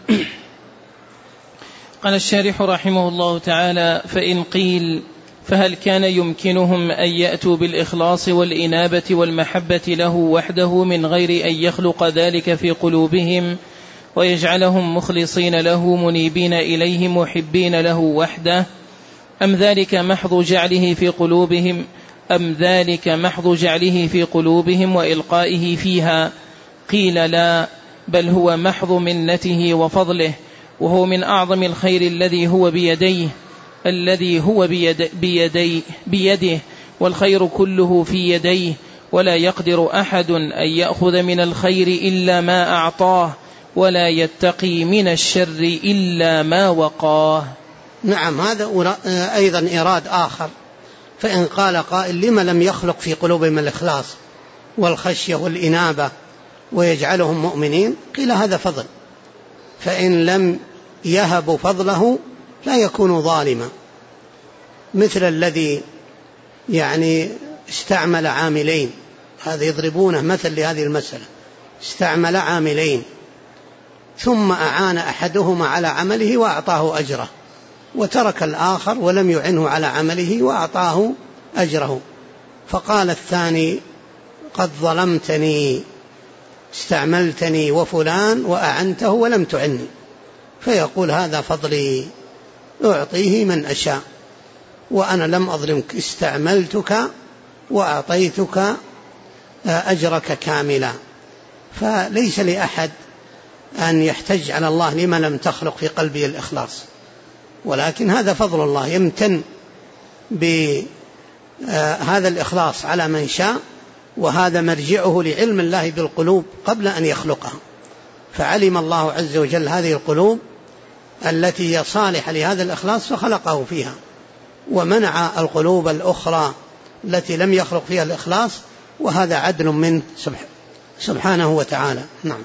قال الشارح رحمه الله تعالى: فإن قيل فهل كان يمكنهم أن يأتوا بالإخلاص والإنابة والمحبة له وحده من غير أن يخلق ذلك في قلوبهم ويجعلهم مخلصين له منيبين إليه محبين له وحده، أم ذلك محض جعله في قلوبهم وإلقائه فيها؟ قيل لا، بل هو محض منته وفضله، وهو من أعظم الخير الذي هو بيده، والخير كله في يديه، ولا يقدر أحد أن يأخذ من الخير إلا ما أعطاه، ولا يتقي من الشر إلا ما وقاه. نعم، هذا أيضا إراد آخر. فإن قال قائل: لما لم يخلق في قلوبهم الإخلاص والخشية والإنابة ويجعلهم مؤمنين؟ قيل: هذا فضل، فإن لم يهبوا فضله لا يكون ظالما، مثل الذي استعمل عاملين، هذا يضربونه مثل لهذه المسألة، استعمل عاملين ثم أعان أحدهما على عمله وأعطاه أجره، وترك الآخر ولم يعنه على عمله وأعطاه أجره، فقال الثاني: قد ظلمتني، استعملتني وفلان وأعنته ولم تعني. فيقول: هذا فضلي أعطيه من أشاء، وأنا لم أظلمك، استعملتك وأعطيتك أجرك كاملا. فليس لأحد أن يحتج على الله لما لم تخلق في قلبه الإخلاص، ولكن هذا فضل الله، يمتن بهذا الإخلاص على من شاء، وهذا مرجعه لعلم الله بالقلوب قبل أن يخلقها، فعلم الله عز وجل هذه القلوب التي هي صالحة لهذا الإخلاص فخلقه فيها، ومنع القلوب الأخرى التي لم يخلق فيها الإخلاص، وهذا عدل منه سبحانه وتعالى. نعم.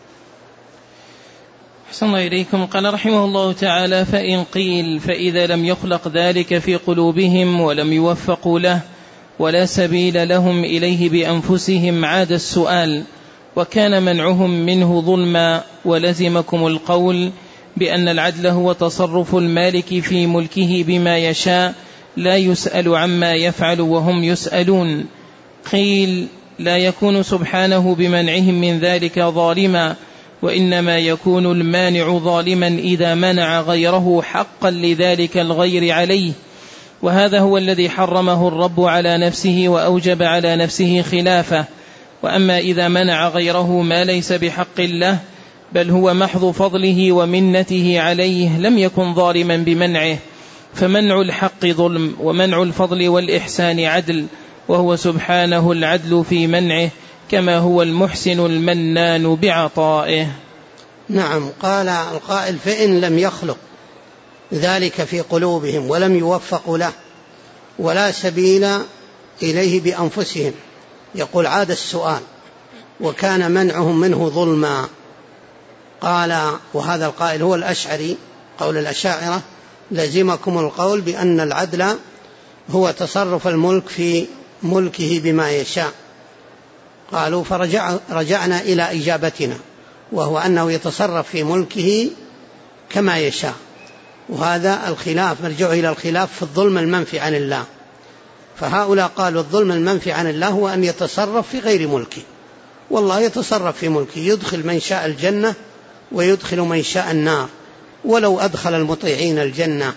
أحسن الله إليكم. قال رحمه الله تعالى: فإن قيل فإذا لم يخلق ذلك في قلوبهم ولم يوفقوا له ولا سبيل لهم إليه بأنفسهم، عاد السؤال: وكان منعهم منه ظلما، ولزمكم القول بأن العدل هو تصرف المالك في ملكه بما يشاء، لا يسأل عما يفعل وهم يسألون. قيل: لا يكون سبحانه بمنعهم من ذلك ظالما، وإنما يكون المانع ظالما إذا منع غيره حقا لذلك الغير عليه، وهذا هو الذي حرمه الرب على نفسه وأوجب على نفسه خلافه. وأما إذا منع غيره ما ليس بحق له، بل هو محض فضله ومنته عليه، لم يكن ظالما بمنعه، فمنع الحق ظلم، ومنع الفضل والإحسان عدل، وهو سبحانه العدل في منعه، كما هو المحسن المنان بعطائه. نعم. قال القائل: فإن لم يخلق ذلك في قلوبهم ولم يوفقوا له ولا سبيل إليه بأنفسهم، يقول: عاد السؤال: وكان منعهم منه ظلما. قال، وهذا القائل هو الأشعري، قول الأشاعرة: لزمكم القول بأن العدل هو تصرف الملك في ملكه بما يشاء. قالوا: فرجعنا إلى إجابتنا، وهو أنه يتصرف في ملكه كما يشاء، وهذا الخلاف مرجعه إلى الخلاف في الظلم المنفي عن الله. فهؤلاء قالوا: الظلم المنفي عن الله هو أن يتصرف في غير ملكه، والله يتصرف في ملكه، يدخل من شاء الجنة ويدخل من شاء النار، ولو أدخل المطيعين الجنة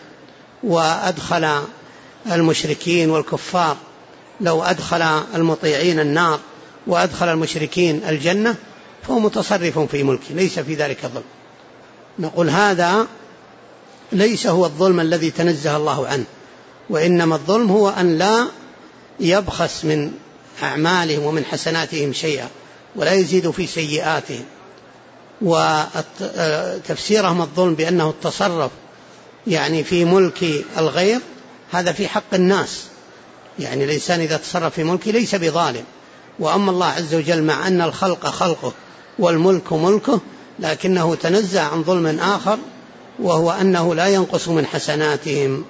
وأدخل المشركين والكفار، لو أدخل المطيعين النار وأدخل المشركين الجنة فهو متصرف في ملكه، ليس في ذلك ظلم. نقول: هذا ليس هو الظلم الذي تنزه الله عنه، وإنما الظلم هو أن لا يبخس من أعمالهم ومن حسناتهم شيئا ولا يزيد في سيئاتهم. وتفسيرهم الظلم بأنه التصرف في ملك الغير، هذا في حق الناس، الإنسان إذا تصرف في ملكه ليس بظالم. وأما الله عز وجل مع أن الخلق خلقه والملك ملكه، لكنه تنزه عن ظلم آخر، وهو أنه لا ينقص من حسناتهم.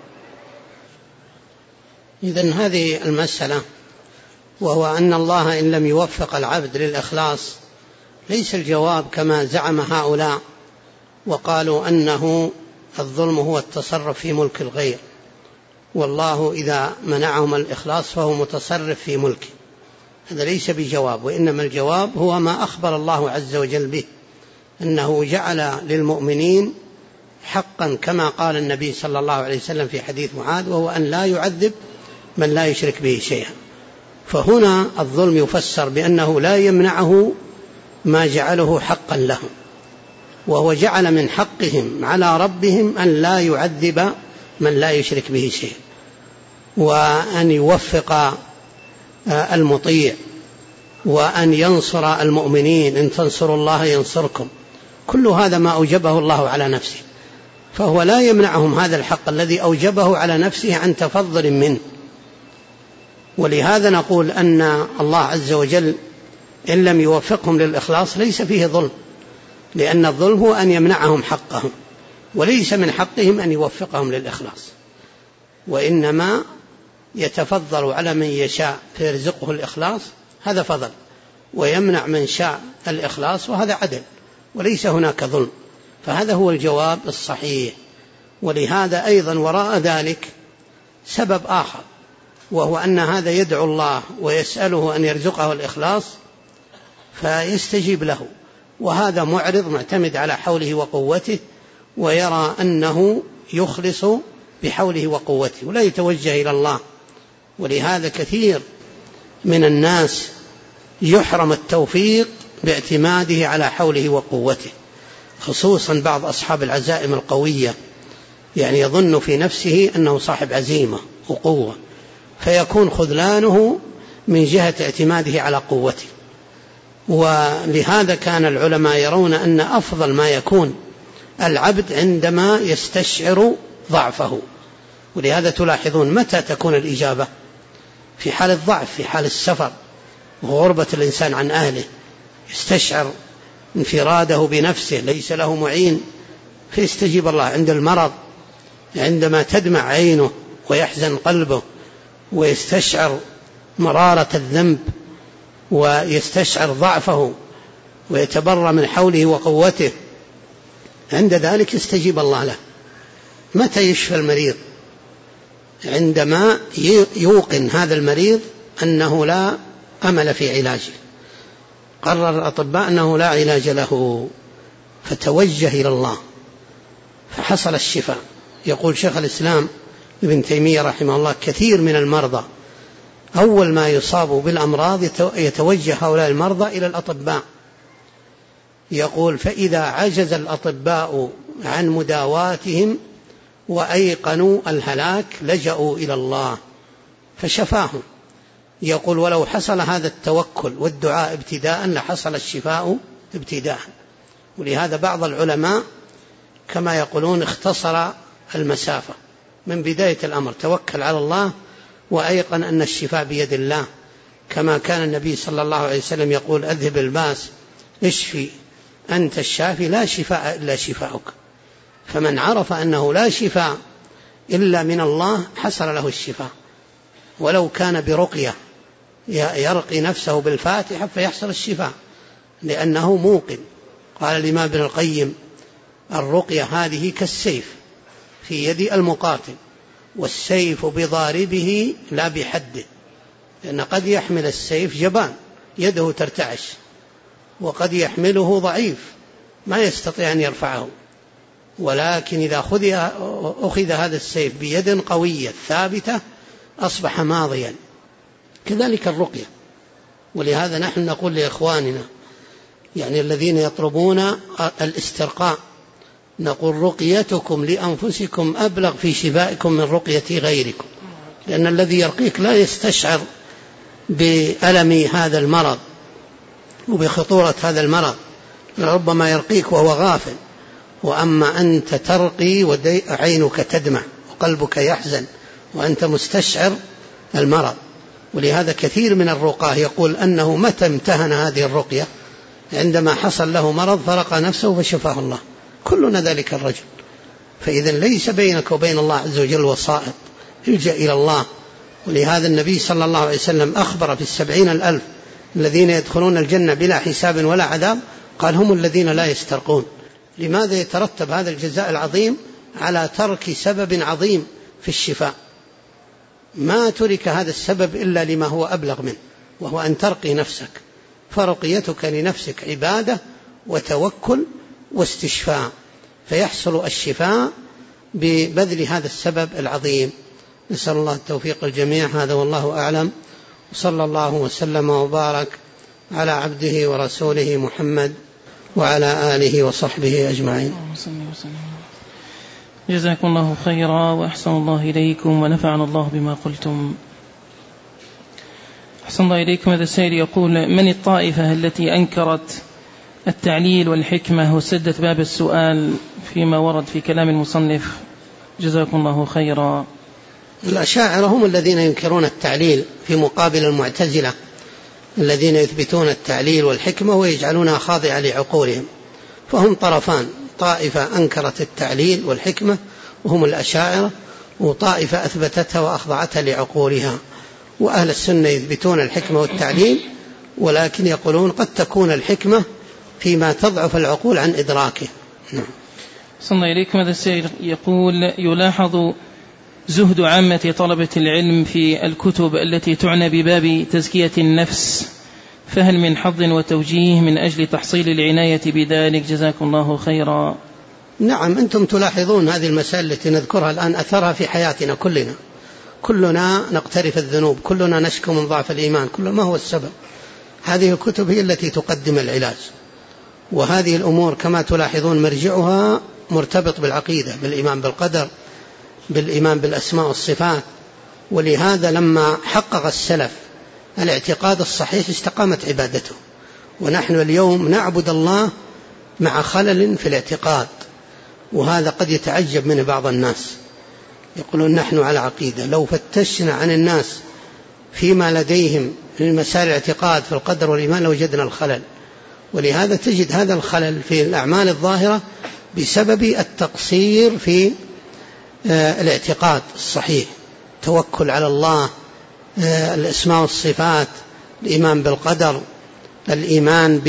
إذن هذه المسألة، وهو أن الله إن لم يوفق العبد للإخلاص ليس الجواب كما زعم هؤلاء وقالوا أنه الظلم هو التصرف في ملك الغير، والله إذا منعهم الإخلاص فهو متصرف في ملكه. هذا ليس بجواب، وإنما الجواب هو ما أخبر الله عز وجل به، أنه جعل للمؤمنين حقا كما قال النبي صلى الله عليه وسلم في حديث معاذ، وهو أن لا يعذب من لا يشرك به شيئا. فهنا الظلم يفسر بأنه لا يمنعه ما جعله حقا لهم، وهو جعل من حقهم على ربهم أن لا يعذب من لا يشرك به شيئا، وأن يوفق المطيع، وأن ينصر المؤمنين، إن تنصروا الله ينصركم. كل هذا ما أوجبه الله على نفسه، فهو لا يمنعهم هذا الحق الذي أوجبه على نفسه عن تفضل منه. ولهذا نقول أن الله عز وجل إن لم يوفقهم للإخلاص ليس فيه ظلم، لأن الظلم هو أن يمنعهم حقهم، وليس من حقهم أن يوفقهم للإخلاص، وإنما يتفضل على من يشاء فيرزقه الإخلاص، هذا فضل، ويمنع من شاء الإخلاص، وهذا عدل، وليس هناك ظلم. فهذا هو الجواب الصحيح. ولهذا أيضا وراء ذلك سبب آخر، وهو أن هذا يدعو الله ويسأله أن يرزقه الإخلاص فيستجيب له، وهذا معرض معتمد على حوله وقوته، ويرى أنه يخلص بحوله وقوته ولا يتوجه إلى الله. ولهذا كثير من الناس يحرم التوفيق باعتماده على حوله وقوته، خصوصا بعض أصحاب العزائم القوية، يعني يظن في نفسه أنه صاحب عزيمة وقوة، فيكون خذلانه من جهة اعتماده على قوته. ولهذا كان العلماء يرون أن أفضل ما يكون العبد عندما يستشعر ضعفه. ولهذا تلاحظون متى تكون الإجابة؟ في حال الضعف، في حال السفر وغربة الإنسان عن أهله، يستشعر انفراده بنفسه ليس له معين فيستجيب الله. عند المرض، عندما تدمع عينه ويحزن قلبه ويستشعر مرارة الذنب ويستشعر ضعفه ويتبرى من حوله وقوته، عند ذلك يستجيب الله له. متى يشفى المريض؟ عندما يوقن هذا المريض أنه لا أمل في علاجه، قرر الأطباء أنه لا علاج له، فتوجه إلى الله فحصل الشفاء. يقول شيخ الإسلام ابن تيمية رحمه الله كثير من المرضى أول ما يصابوا بالأمراض يتوجه هؤلاء المرضى إلى الأطباء، يقول فإذا عجز الأطباء عن مداواتهم وأيقنوا الهلاك لجأوا إلى الله فشفاهم. يقول ولو حصل هذا التوكل والدعاء ابتداء لحصل الشفاء ابتداء. ولهذا بعض العلماء كما يقولون اختصر المسافة من بداية الأمر، توكل على الله وأيقن أن الشفاء بيد الله، كما كان النبي صلى الله عليه وسلم يقول أذهب الباس اشفي أنت الشافي لا شفاء إلا شفاؤك. فمن عرف أنه لا شفاء إلا من الله حصل له الشفاء، ولو كان برقية يرقي نفسه بالفاتحة فيحصل الشفاء، لأنه موقن. قال الإمام ابن القيم الرقية هذه كالسيف في يد المقاتل، والسيف بضاربه لا بحده، لأن قد يحمل السيف جبان يده ترتعش، وقد يحمله ضعيف ما يستطيع أن يرفعه، ولكن إذا أخذ هذا السيف بيد قوية ثابتة أصبح ماضيا. كذلك الرقية. ولهذا نحن نقول لإخواننا يعني الذين يطلبون الاسترقاء، نقول رقيتكم لأنفسكم أبلغ في شفائكم من رقية غيركم، لأن الذي يرقيك لا يستشعر بألم هذا المرض وبخطورة هذا المرض، ربما يرقيك وهو غافل. وأما أنت ترقي وعينك تدمع وقلبك يحزن وأنت مستشعر المرض. ولهذا كثير من الرقاه يقول أنه متى امتهن هذه الرقية؟ عندما حصل له مرض فرقى نفسه فشفاه الله. كلنا ذلك الرجل. فإذا ليس بينك وبين الله عز وجل وسائط، الجأ إلى الله. ولهذا النبي صلى الله عليه وسلم أخبر في 70,000 الذين يدخلون الجنة بلا حساب ولا عذاب، قال هم الذين لا يسترقون. لماذا يترتب هذا الجزاء العظيم على ترك سبب عظيم في الشفاء؟ ما ترك هذا السبب إلا لما هو أبلغ منه، وهو أن ترقي نفسك، فرقيتك لنفسك عبادة وتوكل واستشفاء، فيحصل الشفاء ببذل هذا السبب العظيم. نسأل الله التوفيق الجميع. هذا والله أعلم، وصلى الله وسلم وبارك على عبده ورسوله محمد وعلى آله وصحبه أجمعين. جزاكم الله خيرا وأحسن الله إليكم ونفعنا الله بما قلتم. أحسن الله إليكم. هذا السائل يقول: من الطائفة التي أنكرت التعليل والحكمة وسدت باب السؤال فيما ورد في كلام المصنف؟ جزاكم الله خيرا. الأشاعرة هم الذين ينكرون التعليل في مقابل المعتزلة الذين يثبتون التعليل والحكمة ويجعلونها خاضعة لعقولهم، فهم طرفان: طائفة أنكرت التعليل والحكمة وهم الأشاعرة، وطائفة أثبتتها وأخضعتها لعقولها. وأهل السنة يثبتون الحكمة والتعليل، ولكن يقولون قد تكون الحكمة فيما تضعف العقول عن إدراكه. صلى الله إليكم. هذا السائل يقول: يلاحظ زهد عامة طلبة العلم في الكتب التي تعنى بباب تزكية النفس، فهل من حظ وتوجيه من أجل تحصيل العناية بذلك؟ جزاكم الله خيرا. نعم، أنتم تلاحظون هذه المسائل التي نذكرها الآن أثرها في حياتنا كلنا نقترف الذنوب، كلنا نشكو من ضعف الإيمان، ما هو السبب؟ هذه الكتب هي التي تقدم العلاج. وهذه الأمور كما تلاحظون مرجعها مرتبط بالعقيدة، بالإيمان بالقدر، بالإيمان بالأسماء والصفات. ولهذا لما حقق السلف الاعتقاد الصحيح استقامت عبادته. ونحن اليوم نعبد الله مع خلل في الاعتقاد، وهذا قد يتعجب منه بعض الناس، يقولون نحن على عقيدة. لو فتشنا عن الناس فيما لديهم من مسائل الاعتقاد في القدر والإيمان لوجدنا الخلل. ولهذا تجد هذا الخلل في الأعمال الظاهرة بسبب التقصير في الاعتقاد الصحيح، توكل على الله، الأسماء والصفات، الإيمان بالقدر، الإيمان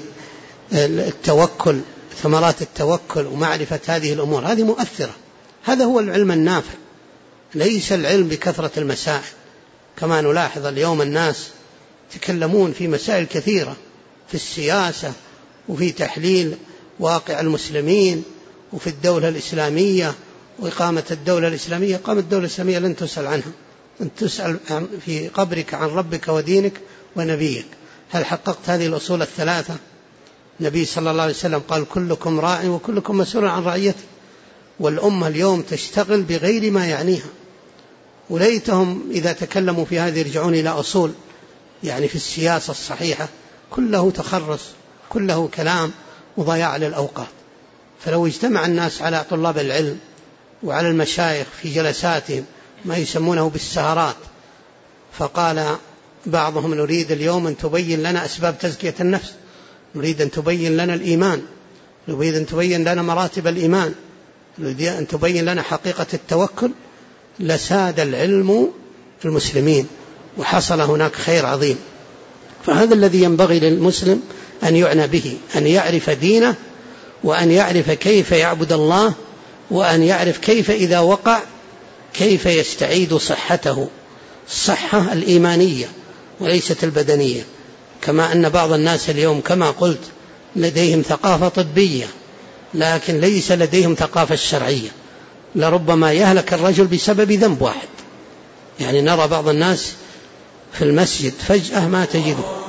بالتوكل، ثمرات التوكل ومعرفة هذه الأمور، هذه مؤثرة. هذا هو العلم النافع، ليس العلم بكثرة المسائل. كما نلاحظ اليوم الناس يتكلمون في مسائل كثيرة، في السياسة وفي تحليل واقع المسلمين وفي الدولة الإسلامية وإقامة الدولة الإسلامية. قامت الدولة الإسلامية لن تسأل عنها، أن تسأل في قبرك عن ربك ودينك ونبيك. هل حققت هذه الأصول الثلاثة؟ النبي صلى الله عليه وسلم قال: كلكم راع وكلكم مسؤول عن رعيته. والأمة اليوم تشتغل بغير ما يعنيها، وليتهم إذا تكلموا في هذه يرجعون إلى أصول يعني في السياسة الصحيحة، كله تخرص، كله كلام وضياع للأوقات. فلو اجتمع الناس على طلاب العلم وعلى المشايخ في جلساتهم ما يسمونه بالسهرات، فقال بعضهم: نريد اليوم أن تبين لنا أسباب تزكية النفس، نريد أن تبين لنا الإيمان، نريد أن تبين لنا مراتب الإيمان، نريد أن تبين لنا حقيقة التوكل، لساد العلم في المسلمين وحصل هناك خير عظيم. فهذا الذي ينبغي للمسلم أن يعنى به، أن يعرف دينه، وأن يعرف كيف يعبد الله، وأن يعرف كيف إذا وقع كيف يستعيد صحته، الصحة الإيمانية وليست البدنية. كما أن بعض الناس اليوم كما قلت لديهم ثقافة طبية لكن ليس لديهم ثقافة الشرعية. لربما يهلك الرجل بسبب ذنب واحد. يعني نرى بعض الناس في المسجد فجأة ما تجده